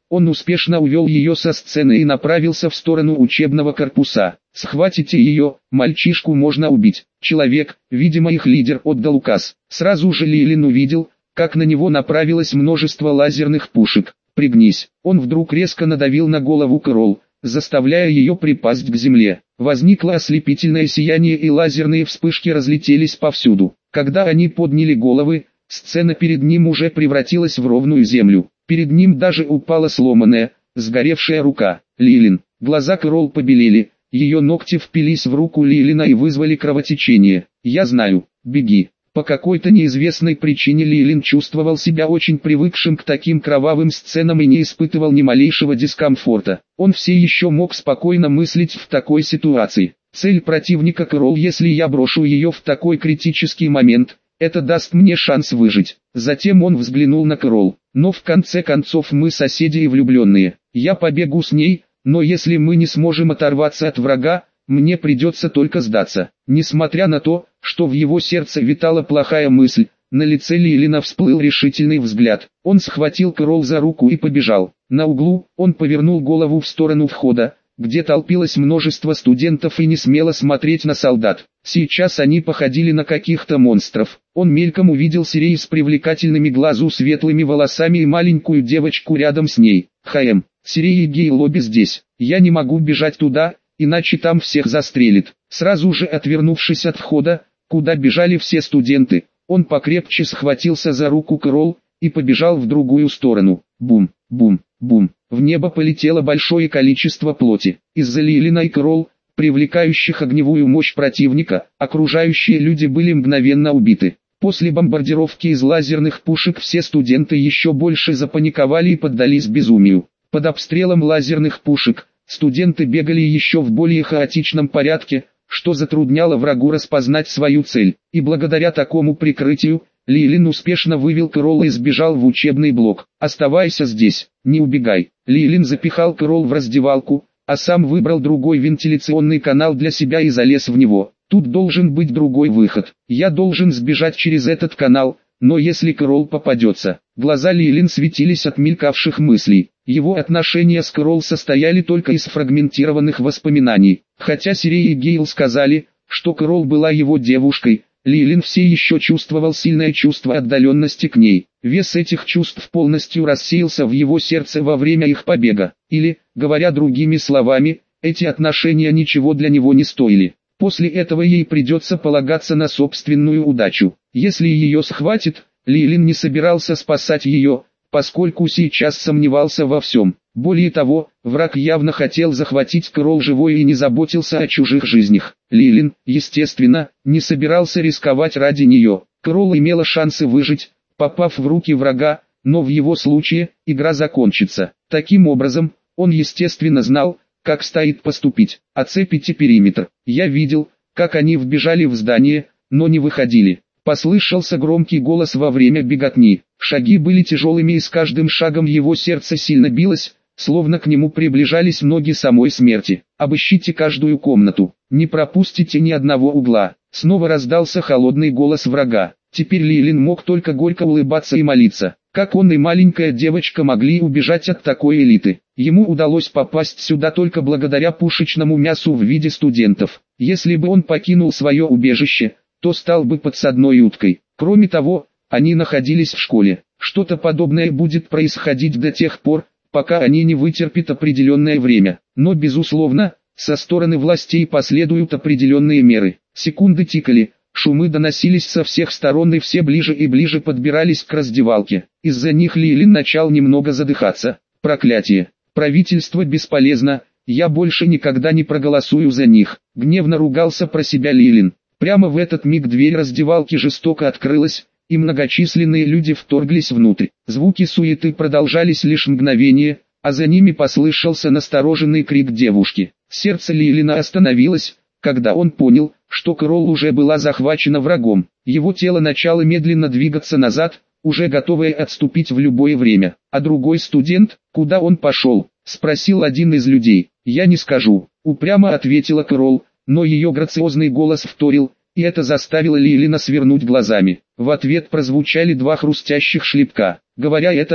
Он успешно увел ее со сцены и направился в сторону учебного корпуса. «Схватите ее, мальчишку можно убить». Человек, видимо их лидер, отдал указ. Сразу же Лилин увидел, как на него направилось множество лазерных пушек. «Пригнись». Он вдруг резко надавил на голову Кэрол, заставляя ее припасть к земле. Возникло ослепительное сияние и лазерные вспышки разлетелись повсюду. Когда они подняли головы, сцена перед ним уже превратилась в ровную землю. Перед ним даже упала сломанная, сгоревшая рука. Лилин. Глаза Кэрол побелели, ее ногти впились в руку Лилина и вызвали кровотечение. «Я знаю, беги». По какой-то неизвестной причине Лилин чувствовал себя очень привыкшим к таким кровавым сценам и не испытывал ни малейшего дискомфорта. Он все еще мог спокойно мыслить в такой ситуации. Цель противника Кэрол, если я брошу ее в такой критический момент, это даст мне шанс выжить. Затем он взглянул на Кэрол. Но в конце концов мы соседи и влюбленные. Я побегу с ней, но если мы не сможем оторваться от врага, мне придется только сдаться. Несмотря на то, что в его сердце витала плохая мысль, на лице Лилина всплыл решительный взгляд. Он схватил Кэрол за руку и побежал. На углу он повернул голову в сторону входа, где толпилось множество студентов и не смело смотреть на солдат. Сейчас они походили на каких-то монстров. Он мельком увидел Сирей с привлекательными глазу светлыми волосами и маленькую девочку рядом с ней. «ХМ, Сирей и Гейлоби здесь. Я не могу бежать туда, иначе там всех застрелит». Сразу же отвернувшись от входа, куда бежали все студенты, он покрепче схватился за руку Кэрол и побежал в другую сторону. Бум, бум, бум. В небо полетело большое количество плоти. Из-за Лилина и Кэрол, привлекающих огневую мощь противника, окружающие люди были мгновенно убиты. После бомбардировки из лазерных пушек все студенты еще больше запаниковали и поддались безумию. Под обстрелом лазерных пушек, студенты бегали еще в более хаотичном порядке, что затрудняло врагу распознать свою цель. И благодаря такому прикрытию, Лилин успешно вывел Кэрола и сбежал в учебный блок. «Оставайся здесь, не убегай». Лилин запихал Кэрол в раздевалку, а сам выбрал другой вентиляционный канал для себя и залез в него. Тут должен быть другой выход. Я должен сбежать через этот канал, но если Кэрол попадется. Глаза Лилин светились от мелькавших мыслей. Его отношения с Кэрол состояли только из фрагментированных воспоминаний. Хотя Сирей и Гейл сказали, что Кэрол была его девушкой, Лилин все еще чувствовал сильное чувство отдаленности к ней. Вес этих чувств полностью рассеялся в его сердце во время их побега. Или, говоря другими словами, эти отношения ничего для него не стоили. После этого ей придется полагаться на собственную удачу. Если ее схватит, Лилин не собирался спасать ее, поскольку сейчас сомневался во всем. Более того, враг явно хотел захватить Кэрол живой и не заботился о чужих жизнях. Лилин, естественно, не собирался рисковать ради нее. Кэрол имела шансы выжить, попав в руки врага, но в его случае, игра закончится. Таким образом, он естественно знал, как стоит поступить. «Оцепите периметр». Я видел, как они вбежали в здание, но не выходили. Послышался громкий голос во время беготни. Шаги были тяжелыми и с каждым шагом его сердце сильно билось, словно к нему приближались ноги самой смерти. «Обыщите каждую комнату, не пропустите ни одного угла». Снова раздался холодный голос врага. Теперь Лилин мог только горько улыбаться и молиться. Как он и маленькая девочка могли убежать от такой элиты? Ему удалось попасть сюда только благодаря пушечному мясу в виде студентов. Если бы он покинул свое убежище, то стал бы подсадной уткой. Кроме того, они находились в школе. Что-то подобное будет происходить до тех пор, пока они не вытерпят определенное время. Но безусловно, со стороны властей последуют определенные меры. Секунды тикали, шумы доносились со всех сторон и все ближе и ближе подбирались к раздевалке. Из-за них Лилин начал немного задыхаться. Проклятие. Правительство бесполезно, я больше никогда не проголосую за них. Гневно ругался про себя Лилин. Прямо в этот миг дверь раздевалки жестоко открылась, и многочисленные люди вторглись внутрь. Звуки суеты продолжались лишь мгновение, а за ними послышался настороженный крик девушки. Сердце Лилина остановилось, когда он понял, что Кэрол уже была захвачена врагом. Его тело начало медленно двигаться назад, уже готовое отступить в любое время. «А другой студент, куда он пошел?» – спросил один из людей. «Я не скажу», – упрямо ответила Кэрол, но ее грациозный голос вторил, и это заставило Лилина свернуть глазами. В ответ прозвучали два хрустящих шлепка. Говоря это,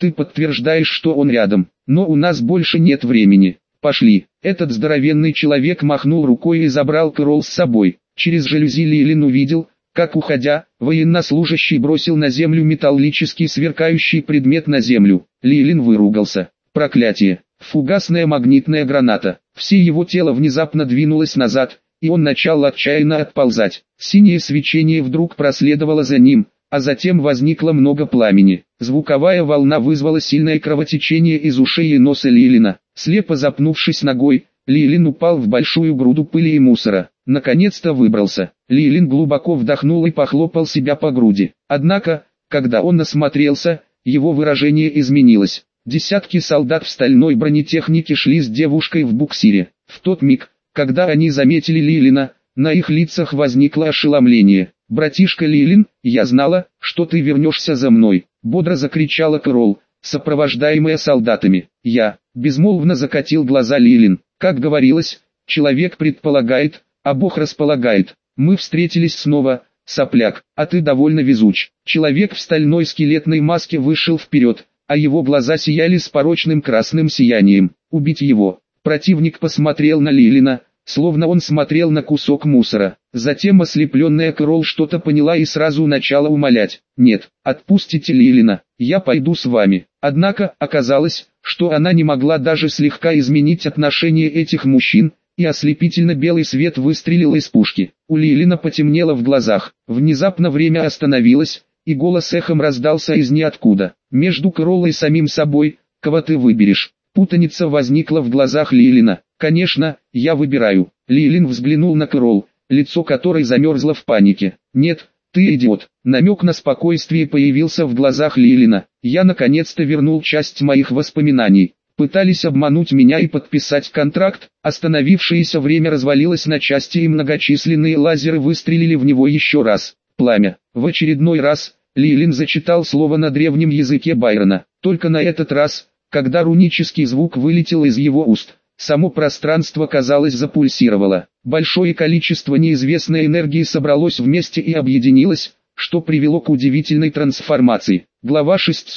ты подтверждаешь, что он рядом, но у нас больше нет времени. Пошли. Этот здоровенный человек махнул рукой и забрал Кэрол с собой. Через жалюзи Лилин увидел, как, уходя, военнослужащий бросил на землю металлический сверкающий предмет на землю. Лилин выругался. Проклятие! Фугасная магнитная граната. Все его тело внезапно двинулось назад, и он начал отчаянно отползать. Синее свечение вдруг проследовало за ним, а затем возникло много пламени. Звуковая волна вызвала сильное кровотечение из ушей и носа Лилина. Слепо запнувшись ногой, Лилин упал в большую груду пыли и мусора. Наконец-то выбрался. Лилин глубоко вдохнул и похлопал себя по груди. Однако, когда он осмотрелся, его выражение изменилось. Десятки солдат в стальной бронетехнике шли с девушкой в буксире. В тот миг, когда они заметили Лилина, на их лицах возникло ошеломление. «Братишка Лилин, я знала, что ты вернешься за мной», — бодро закричала Кэрол, сопровождаемая солдатами. «Я», — безмолвно закатил глаза Лилин. «Как говорилось, человек предполагает, а Бог располагает. Мы встретились снова, сопляк, а ты довольно везуч». Человек в стальной скелетной маске вышел вперед, а его глаза сияли с порочным красным сиянием. «Убить его». Противник посмотрел на Лилина, словно он смотрел на кусок мусора. Затем ослепленная Кэрол что-то поняла и сразу начала умолять. «Нет, отпустите Лилина, я пойду с вами». Однако, оказалось, что она не могла даже слегка изменить отношение этих мужчин, и ослепительно белый свет выстрелил из пушки. У Лилина потемнело в глазах. Внезапно время остановилось, и голос эхом раздался из ниоткуда. «Между Кэрол и самим собой, кого ты выберешь?» Путаница возникла в глазах Лилина. «Конечно, я выбираю». Лилин взглянул на Кэрол, лицо которой замерзло в панике. «Нет, ты идиот». Намек на спокойствие появился в глазах Лилина. «Я наконец-то вернул часть моих воспоминаний. Пытались обмануть меня и подписать контракт». Остановившееся время развалилось на части, и многочисленные лазеры выстрелили в него еще раз. Пламя. В очередной раз Лилин зачитал слово на древнем языке Байрона. Только на этот раз, когда рунический звук вылетел из его уст, само пространство, казалось, запульсировало. Большое количество неизвестной энергии собралось вместе и объединилось, что привело к удивительной трансформации. Глава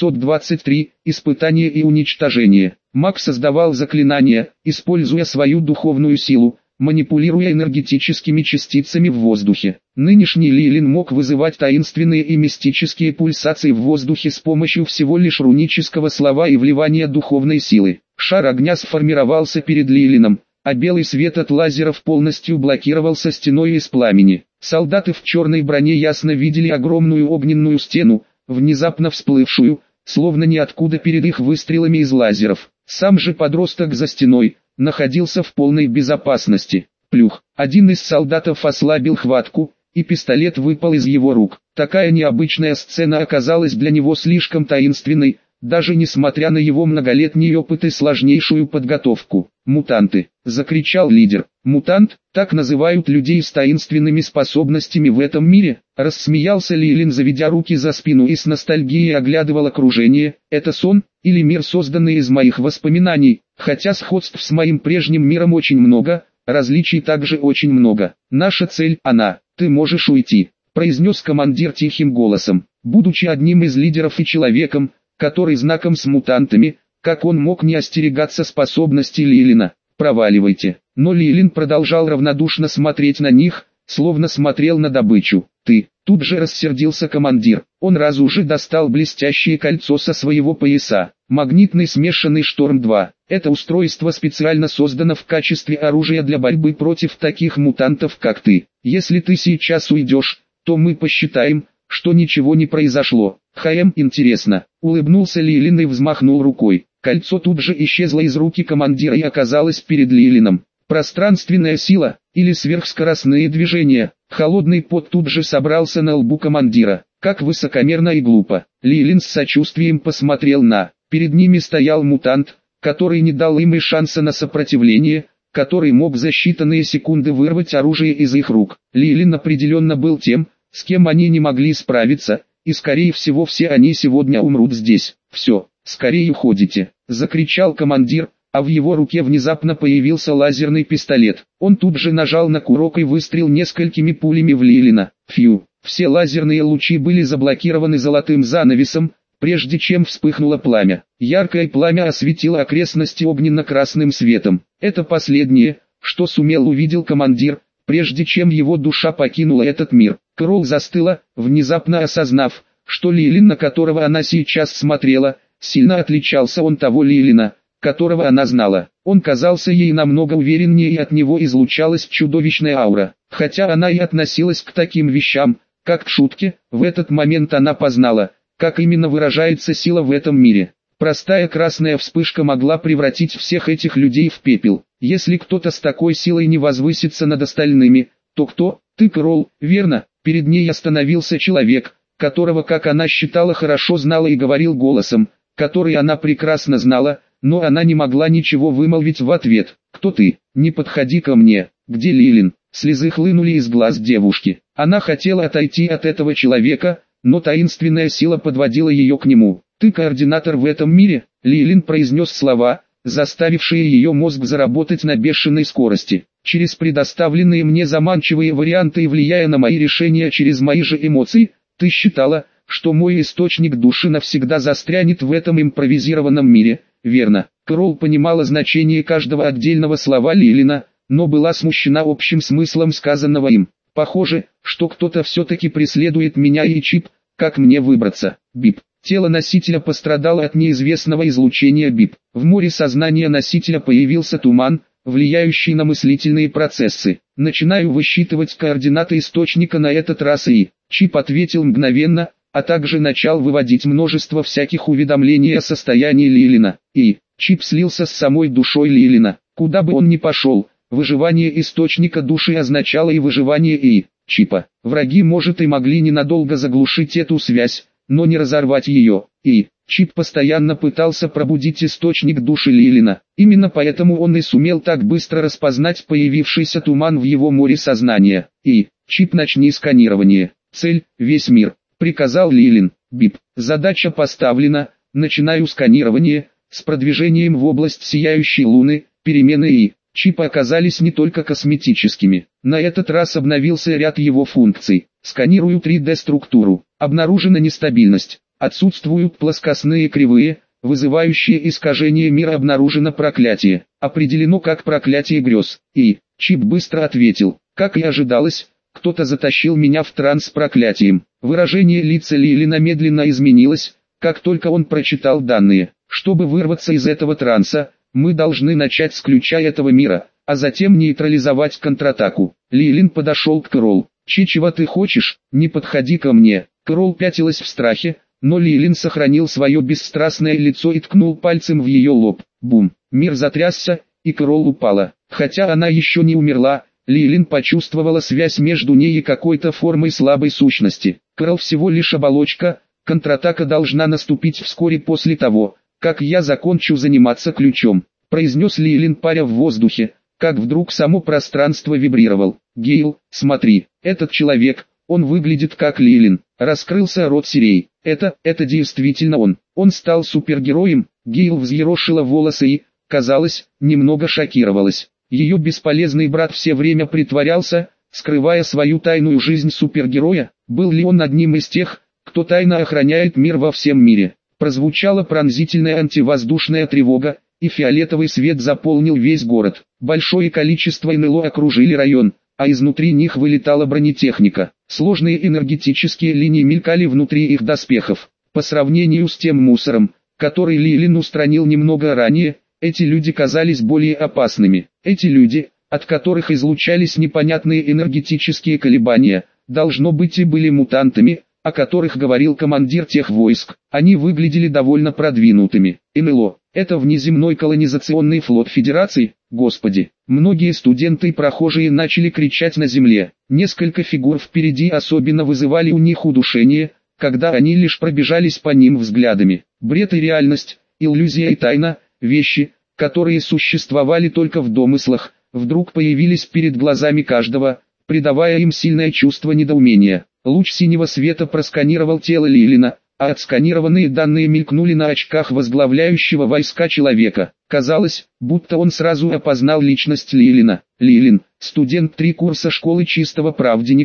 623. Испытание и уничтожение. Маг создавал заклинания, используя свою духовную силу, манипулируя энергетическими частицами в воздухе. Нынешний Лилин мог вызывать таинственные и мистические пульсации в воздухе с помощью всего лишь рунического слова и вливания духовной силы. Шар огня сформировался перед Лилином, а белый свет от лазеров полностью блокировался стеной из пламени. Солдаты в черной броне ясно видели огромную огненную стену, внезапно всплывшую, словно ниоткуда перед их выстрелами из лазеров. Сам же подросток за стеной находился в полной безопасности. Плюх. Один из солдатов ослабил хватку, и пистолет выпал из его рук. Такая необычная сцена оказалась для него слишком таинственной, даже несмотря на его многолетний опыт и сложнейшую подготовку. «Мутанты!» — закричал лидер. «Мутант, так называют людей с таинственными способностями в этом мире?» Рассмеялся Лилин, заведя руки за спину, и с ностальгией оглядывал окружение. «Это сон, или мир, созданный из моих воспоминаний? Хотя сходств с моим прежним миром очень много, различий также очень много. Наша цель — она. Ты можешь уйти», — произнес командир тихим голосом. Будучи одним из лидеров и человеком, который знаком с мутантами, как он мог не остерегаться способностей Лилина? «Проваливайте». Но Лилин продолжал равнодушно смотреть на них, словно смотрел на добычу. «Ты!» — тут же рассердился командир. Он раз уже достал блестящее кольцо со своего пояса. Магнитный смешанный Шторм-2. Это устройство специально создано в качестве оружия для борьбы против таких мутантов, как ты. Если ты сейчас уйдешь, то мы посчитаем, что ничего не произошло. Интересно. Улыбнулся Лилин и взмахнул рукой. Кольцо тут же исчезло из руки командира и оказалось перед Лилином. Пространственная сила, или сверхскоростные движения. Холодный пот тут же собрался на лбу командира. Как высокомерно и глупо. Лилин с сочувствием посмотрел на. Перед ними стоял мутант, который не дал им и шанса на сопротивление, который мог за считанные секунды вырвать оружие из их рук. Лилин определенно был тем, с кем они не могли справиться, и скорее всего все они сегодня умрут здесь. «Все, скорее уходите!» — закричал командир, а в его руке внезапно появился лазерный пистолет. Он тут же нажал на курок и выстрелил несколькими пулями в Лилина. Фью! Все лазерные лучи были заблокированы золотым занавесом, прежде чем вспыхнуло пламя. Яркое пламя осветило окрестности огненно-красным светом. Это последнее, что сумел увидел командир, прежде чем его душа покинула этот мир. Кэрол застыла, внезапно осознав, что Лилин, на которого она сейчас смотрела, сильно отличался от того Лилина, которого она знала. Он казался ей намного увереннее, и от него излучалась чудовищная аура. Хотя она и относилась к таким вещам, как к шутке, в этот момент она познала, как именно выражается сила в этом мире. Простая красная вспышка могла превратить всех этих людей в пепел. Если кто-то с такой силой не возвысится над остальными, то кто? Ты, Кэрол, верно? Перед ней остановился человек, которого, как она считала, хорошо знала, и говорил голосом, который она прекрасно знала, но она не могла ничего вымолвить в ответ. «Кто ты? Не подходи ко мне. Где Лилин?» Слезы хлынули из глаз девушки. Она хотела отойти от этого человека, но таинственная сила подводила ее к нему. «Ты координатор в этом мире?» Лилин произнес слова, заставившие ее мозг заработать на бешеной скорости. «Через предоставленные мне заманчивые варианты и влияя на мои решения через мои же эмоции, ты считала, что мой источник души навсегда застрянет в этом импровизированном мире, верно?» Кэрол понимала значение каждого отдельного слова Лилина, но была смущена общим смыслом сказанного им. «Похоже, что кто-то все-таки преследует меня и Чип, как мне выбраться?» Бип. Тело носителя пострадало от неизвестного излучения Бип. В море сознания носителя появился туман, влияющий на мыслительные процессы. «Начинаю высчитывать координаты источника на этот раз, и...» Чип ответил мгновенно, а также начал выводить множество всяких уведомлений о состоянии Лилина. И Чип слился с самой душой Лилина. Куда бы он ни пошел, выживание источника души означало и выживание и Чипа. Враги, может, и могли ненадолго заглушить эту связь, но не разорвать ее. И Чип постоянно пытался пробудить источник души Лилина. Именно поэтому он и сумел так быстро распознать появившийся туман в его море сознания. И Чип, начни сканирование. Цель – весь мир, приказал Лилин. Бип. Задача поставлена, начинаю сканирование. С продвижением в область сияющей луны, перемены и Чипа оказались не только косметическими. На этот раз обновился ряд его функций. Сканирую 3D-структуру. Обнаружена нестабильность. Отсутствуют плоскостные кривые, вызывающие искажение мира. Обнаружено проклятие. Определено как проклятие грез. И Чип быстро ответил. Как и ожидалось, кто-то затащил меня в транс с проклятием. Выражение лица Лилина медленно изменилось, как только он прочитал данные. Чтобы вырваться из этого транса, мы должны начать с ключа этого мира, а затем нейтрализовать контратаку. Лилин подошел к Кэрол. «Чего ты хочешь? Не подходи ко мне». Кэрол пятилась в страхе, но Лилин сохранил свое бесстрастное лицо и ткнул пальцем в ее лоб. Бум! Мир затрясся, и Кэрол упала. Хотя она еще не умерла, Лилин почувствовала связь между ней и какой-то формой слабой сущности. Кэрол всего лишь оболочка, контратака должна наступить вскоре после того, как я закончу заниматься ключом, произнес Лилин, паря в воздухе, как вдруг само пространство вибрировал. Гейл, смотри, этот человек, он выглядит как Лилин. Раскрылся рот Сирей. Это действительно он. Он стал супергероем. Гейл взъерошила волосы и, казалось, немного шокировалась. Ее бесполезный брат все время притворялся, скрывая свою тайную жизнь супергероя. Был ли он одним из тех, кто тайно охраняет мир во всем мире? Прозвучала пронзительная антивоздушная тревога, и фиолетовый свет заполнил весь город. Большое количество НЛО окружили район, а изнутри них вылетала бронетехника. Сложные энергетические линии мелькали внутри их доспехов. По сравнению с тем мусором, который Лилин устранил немного ранее, эти люди казались более опасными. Эти люди, от которых излучались непонятные энергетические колебания, должно быть и были мутантами, о которых говорил командир тех войск. Они выглядели довольно продвинутыми. НЛО – это внеземной колонизационный флот Федерации, господи. Многие студенты и прохожие начали кричать на земле. Несколько фигур впереди особенно вызывали у них удушение, когда они лишь пробежались по ним взглядами. Бред и реальность, иллюзия и тайна – вещи, которые существовали только в домыслах, вдруг появились перед глазами каждого, придавая им сильное чувство недоумения. Луч синего света просканировал тело Лилина, а отсканированные данные мелькнули на очках возглавляющего войска человека. Казалось, будто он сразу опознал личность Лилина. Лилин, студент 3 курса школы чистого правдиника,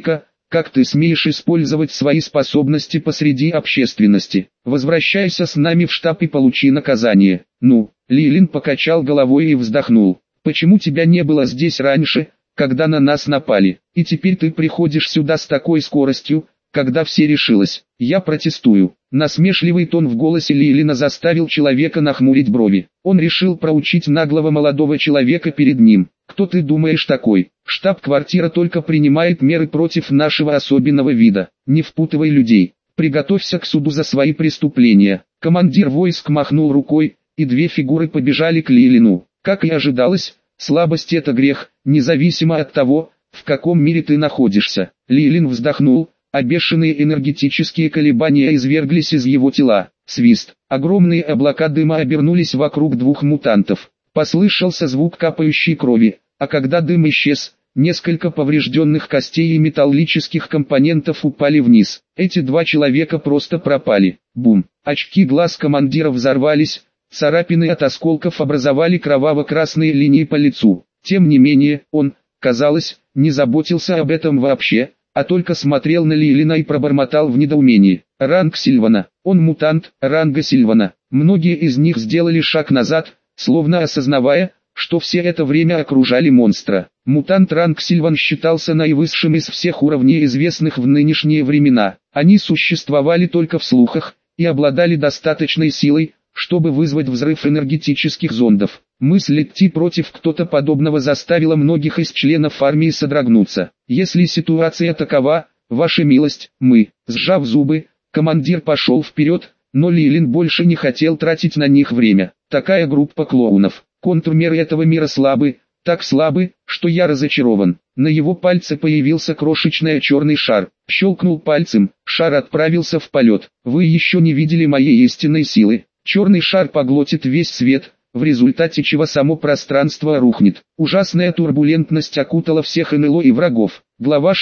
Как ты смеешь использовать свои способности посреди общественности? Возвращайся с нами в штаб и получи наказание. Ну, Лилин покачал головой и вздохнул. Почему тебя не было здесь раньше, когда на нас напали, и теперь ты приходишь сюда с такой скоростью, когда все решилось? Я протестую. Насмешливый тон в голосе Лилина заставил человека нахмурить брови. Он решил проучить наглого молодого человека перед ним. Кто ты думаешь такой? Штаб-квартира только принимает меры против нашего особенного вида. Не впутывай людей. Приготовься к суду за свои преступления. Командир войск махнул рукой, и две фигуры побежали к Лилину. Как и ожидалось, слабость — это грех, независимо от того, в каком мире ты находишься. Лилин вздохнул, а бешеные энергетические колебания изверглись из его тела. Свист. Огромные облака дыма обернулись вокруг двух мутантов. Послышался звук капающей крови, а когда дым исчез, несколько поврежденных костей и металлических компонентов упали вниз. Эти два человека просто пропали. Бум. Очки глаз командира взорвались, царапины от осколков образовали кроваво-красные линии по лицу. Тем не менее, он, казалось, не заботился об этом вообще, а только смотрел на Лилина и пробормотал в недоумении. Ранг Сильвана. Он мутант, ранга Сильвана. Многие из них сделали шаг назад, словно осознавая, что все это время окружали монстра. Мутант ранг Сильван считался наивысшим из всех уровней, известных в нынешние времена. Они существовали только в слухах, и обладали достаточной силой, чтобы вызвать взрыв энергетических зондов. Мысль идти против кто-то подобного заставила многих из членов армии содрогнуться. Если ситуация такова, ваша милость, мы, сжав зубы, командир пошел вперед, но Лилин больше не хотел тратить на них время. Такая группа клоунов. Контрмеры этого мира слабы, так слабы, что я разочарован. На его пальце появился крошечный черный шар. Щелкнул пальцем, шар отправился в полет. Вы еще не видели моей истинной силы. Черный шар поглотит весь свет, в результате чего само пространство рухнет. Ужасная турбулентность окутала всех НЛО и врагов. Глава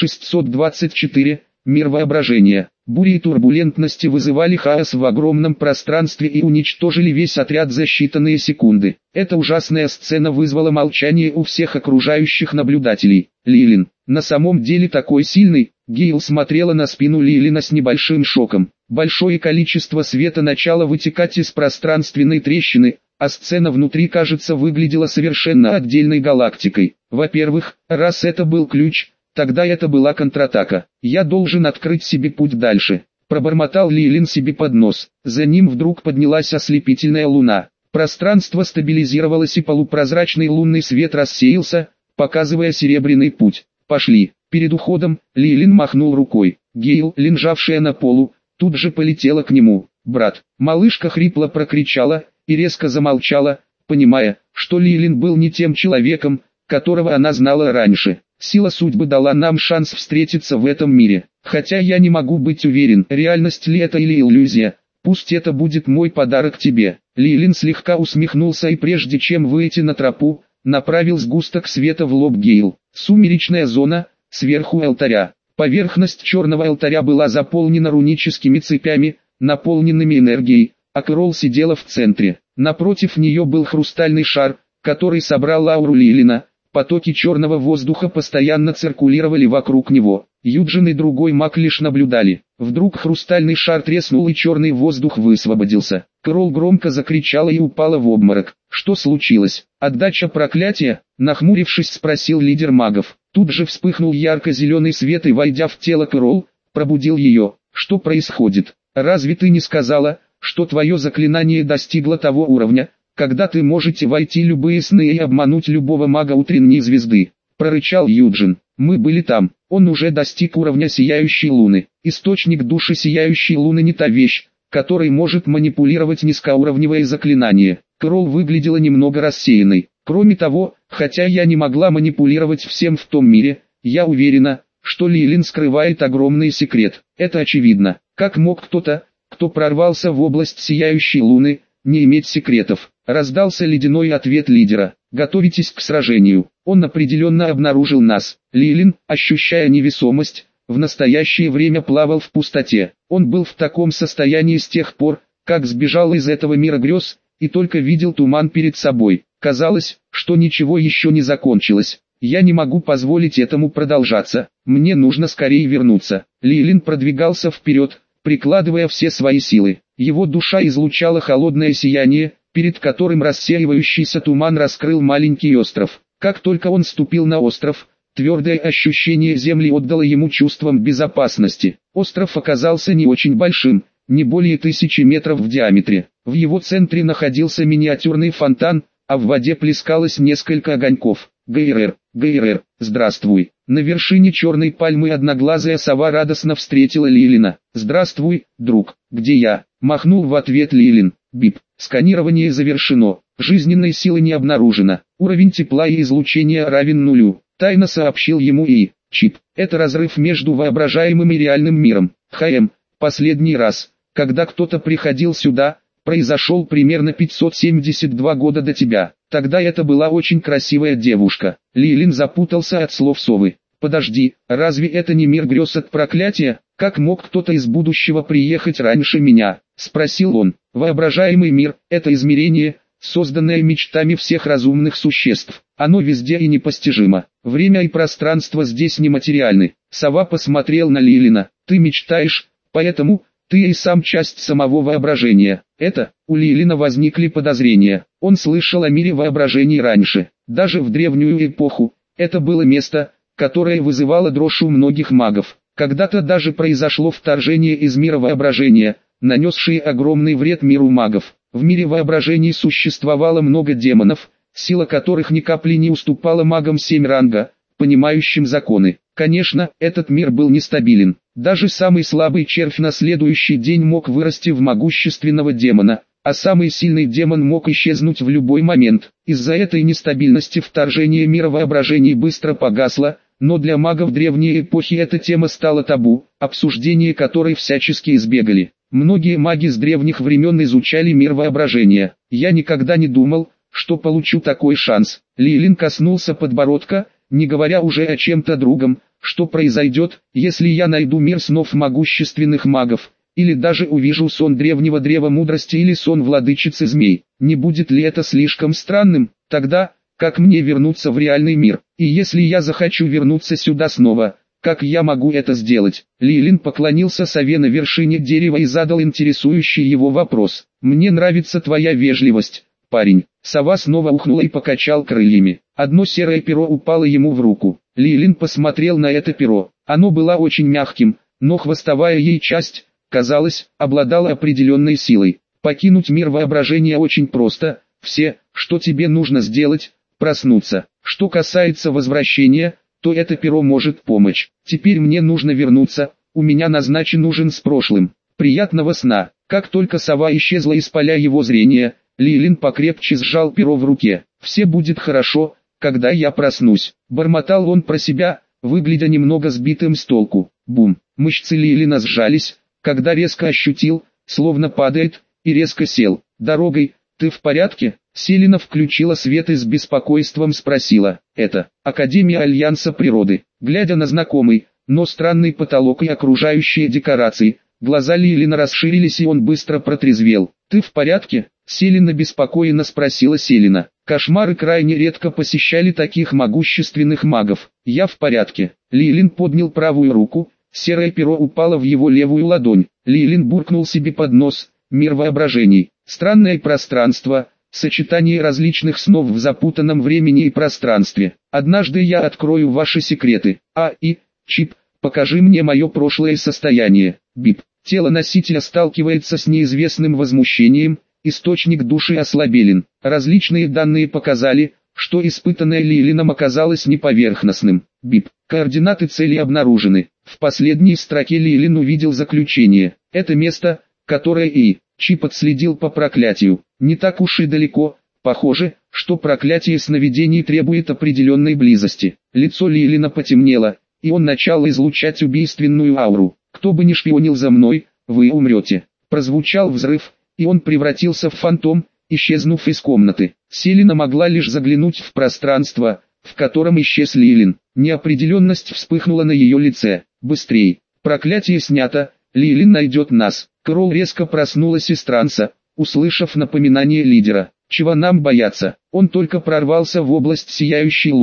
624. Мир воображения. Бури и турбулентности вызывали хаос в огромном пространстве и уничтожили весь отряд за считанные секунды. Эта ужасная сцена вызвала молчание у всех окружающих наблюдателей. Лилин, на самом деле такой сильный? Гейл смотрела на спину Лилина с небольшим шоком. Большое количество света начало вытекать из пространственной трещины, а сцена внутри, кажется, выглядела совершенно отдельной галактикой. Во-первых, раз это был ключ, тогда это была контратака. Я должен открыть себе путь дальше. Пробормотал Лилин себе под нос. За ним вдруг поднялась ослепительная луна. Пространство стабилизировалось и полупрозрачный лунный свет рассеялся, показывая серебряный путь. Пошли. Перед уходом, Лилин махнул рукой. Гейл, лежавшая на полу, тут же полетела к нему. «Брат!» Малышка хрипло прокричала и резко замолчала, понимая, что Лилин был не тем человеком, которого она знала раньше. Сила судьбы дала нам шанс встретиться в этом мире. Хотя я не могу быть уверен, реальность ли это или иллюзия. Пусть это будет мой подарок тебе. Лилин слегка усмехнулся и прежде чем выйти на тропу, направил сгусток света в лоб Гейл. Сумеречная зона, сверху алтаря. Поверхность черного алтаря была заполнена руническими цепями, наполненными энергией, а Кэрол сидела в центре. Напротив нее был хрустальный шар, который собрал ауру Лилина. Потоки черного воздуха постоянно циркулировали вокруг него. Юджин и другой маг лишь наблюдали. Вдруг хрустальный шар треснул и черный воздух высвободился. Кэрол громко закричала и упала в обморок. Что случилось? Отдача проклятия? Нахмурившись, спросил лидер магов. Тут же вспыхнул ярко-зеленый свет и, войдя в тело Кэрол, пробудил ее. Что происходит? Разве ты не сказала, что твое заклинание достигло того уровня, когда ты можете войти любые сны и обмануть любого мага утренней звезды? Прорычал Юджин. Мы были там. Он уже достиг уровня сияющей луны. Источник души сияющей луны не та вещь, которой может манипулировать низкоуровневое заклинание. Кэрол выглядела немного рассеянной. Кроме того, хотя я не могла манипулировать всем в том мире, я уверена, что Лилин скрывает огромный секрет. Это очевидно. Как мог кто-то, кто прорвался в область сияющей луны, не иметь секретов? Раздался ледяной ответ лидера. Готовитесь к сражению. Он определенно обнаружил нас. Лилин, ощущая невесомость, в настоящее время плавал в пустоте. Он был в таком состоянии с тех пор, как сбежал из этого мира грез, и только видел туман перед собой. Казалось, что ничего еще не закончилось. Я не могу позволить этому продолжаться. Мне нужно скорее вернуться. Лилин продвигался вперед, прикладывая все свои силы. Его душа излучала холодное сияние, перед которым рассеивающийся туман раскрыл маленький остров. Как только он ступил на остров, твердое ощущение земли отдало ему чувством безопасности. Остров оказался не очень большим, не более 1000 метров в диаметре. В его центре находился миниатюрный фонтан, а в воде плескалось несколько огоньков. Гейрер, здравствуй. На вершине черной пальмы одноглазая сова радостно встретила Лилина. Здравствуй, друг, где я? Махнул в ответ Лилин. Бип, сканирование завершено. Жизненной силы не обнаружено. Уровень тепла и излучения равен нулю. Тайно сообщил ему и Чип. Это разрыв между воображаемым и реальным миром. Последний раз, когда кто-то приходил сюда, произошел примерно 572 года до тебя. Тогда это была очень красивая девушка. Лилин запутался от слов совы. Подожди, разве это не мир грез от проклятия? Как мог кто-то из будущего приехать раньше меня? Спросил он. Воображаемый мир – это измерение, созданное мечтами всех разумных существ. Оно везде и непостижимо. Время и пространство здесь нематериальны. Сова посмотрел на Лилина. Ты мечтаешь, поэтому ты и сам часть самого воображения. У Лилина возникли подозрения. Он слышал о мире воображений раньше. Даже в древнюю эпоху. Это было место, которое вызывало дрожь у многих магов. Когда-то даже произошло вторжение из мира воображения, нанесшее огромный вред миру магов. В мире воображений существовало много демонов, сила которых ни капли не уступала магам 7 ранга, понимающим законы. Конечно, этот мир был нестабилен. Даже самый слабый червь на следующий день мог вырасти в могущественного демона, а самый сильный демон мог исчезнуть в любой момент. Из-за этой нестабильности вторжение мира воображений быстро погасло, но для магов древней эпохи эта тема стала табу, обсуждение которой всячески избегали. Многие маги с древних времен изучали мир воображения. Я никогда не думал, что получу такой шанс. Лилин коснулся подбородка, не говоря уже о чем-то другом. Что произойдет, если я найду мир снов могущественных магов, или даже увижу сон древнего древа мудрости или сон владычицы змей? Не будет ли это слишком странным? Тогда, как мне вернуться в реальный мир? И если я захочу вернуться сюда снова, как я могу это сделать? Лилин поклонился сове на вершине дерева и задал интересующий его вопрос. Мне нравится твоя вежливость, парень. Сова снова ухнула и покачал крыльями. Одно серое перо упало ему в руку. Лилин посмотрел на это перо. Оно было очень мягким, но хвостовая ей часть, казалось, обладала определенной силой. Покинуть мир воображения очень просто. Все, что тебе нужно сделать, проснуться. Что касается возвращения, то это перо может помочь. Теперь мне нужно вернуться, у меня назначен ужин с прошлым. Приятного сна. Как только сова исчезла из поля его зрения, Лилин покрепче сжал перо в руке. «Все будет хорошо, когда я проснусь», — бормотал он про себя, выглядя немного сбитым с толку. Бум! Мышцы Лилина сжались, когда резко ощутил, словно падает, и резко сел. «Дорогой, ты в порядке?» Селина включила свет и с беспокойством спросила. «Это Академия Альянса Природы». Глядя на знакомый, но странный потолок и окружающие декорации, глаза Лилина расширились и он быстро протрезвел. «Ты в порядке?» Селина беспокоенно спросила Селина. Кошмары крайне редко посещали таких могущественных магов. «Я в порядке». Лилин поднял правую руку, серое перо упало в его левую ладонь. Лилин буркнул себе под нос. Мир воображений. Странное пространство, сочетание различных снов в запутанном времени и пространстве. Однажды я открою ваши секреты. Чип, покажи мне мое прошлое состояние. Бип. Тело носителя сталкивается с неизвестным возмущением. Источник души ослабелен. Различные данные показали, что испытанное Лилином оказалось неповерхностным. Бип. Координаты цели обнаружены. В последней строке Лилин увидел заключение. Это место, которое Чип отследил по проклятию. Не так уж и далеко. Похоже, что проклятие сновидений требует определенной близости. Лицо Лилина потемнело, и он начал излучать убийственную ауру. «Кто бы ни шпионил за мной, вы умрете». Прозвучал взрыв, и он превратился в фантом, исчезнув из комнаты. Селина могла лишь заглянуть в пространство, в котором исчез Лилин. Неопределенность вспыхнула на ее лице. «Быстрей! Проклятие снято, Лилин найдет нас». Кролл резко проснулась из транса, услышав напоминание лидера. «Чего нам бояться? Он только прорвался в область сияющей луны.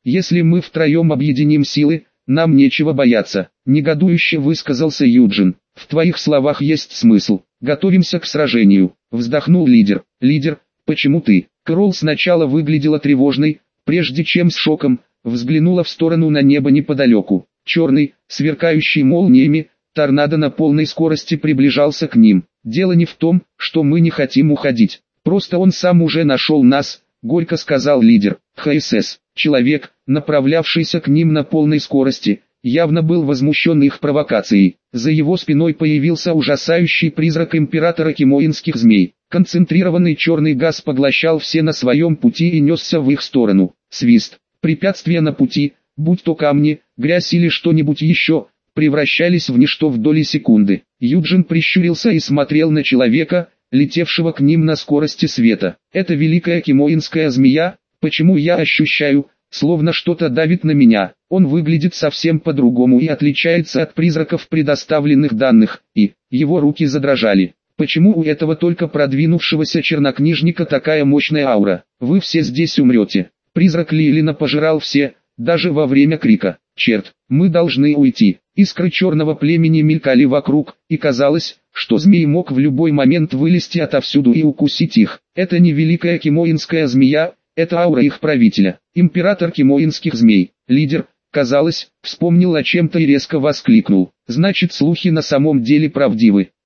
Если мы втроем объединим силы, нам нечего бояться, негодующе высказался Юджин. В твоих словах есть смысл. Готовимся к сражению, вздохнул лидер. Лидер, почему ты? Кролл сначала выглядела тревожной, прежде чем с шоком взглянула в сторону на небо неподалеку. Черный, сверкающий молниями, торнадо на полной скорости приближался к ним. Дело не в том, что мы не хотим уходить. Просто он сам уже нашел нас, горько сказал лидер. ХСС, человек, направлявшийся к ним на полной скорости, явно был возмущен их провокацией. За его спиной появился ужасающий призрак императора кимоинских змей. Концентрированный черный газ поглощал все на своем пути и несся в их сторону. Свист. Препятствия на пути, будь то камни, грязь или что-нибудь еще, превращались в ничто в доли секунды. Юджин прищурился и смотрел на человека, летевшего к ним на скорости света. Это великая кимоинская змея, почему я ощущаю, словно что-то давит на меня. Он выглядит совсем по-другому и отличается от призраков предоставленных данных, и его руки задрожали. Почему у этого только продвинувшегося чернокнижника такая мощная аура? Вы все здесь умрете. Призрак Лилина пожирал все, даже во время крика. Черт, мы должны уйти. Искры черного племени мелькали вокруг, и казалось, что змей мог в любой момент вылезти отовсюду и укусить их. Это не великая кимоинская змея, это аура их правителя. Император кимоинских змей, лидер, казалось, вспомнил о чем-то и резко воскликнул. Значит, слухи на самом деле правдивы.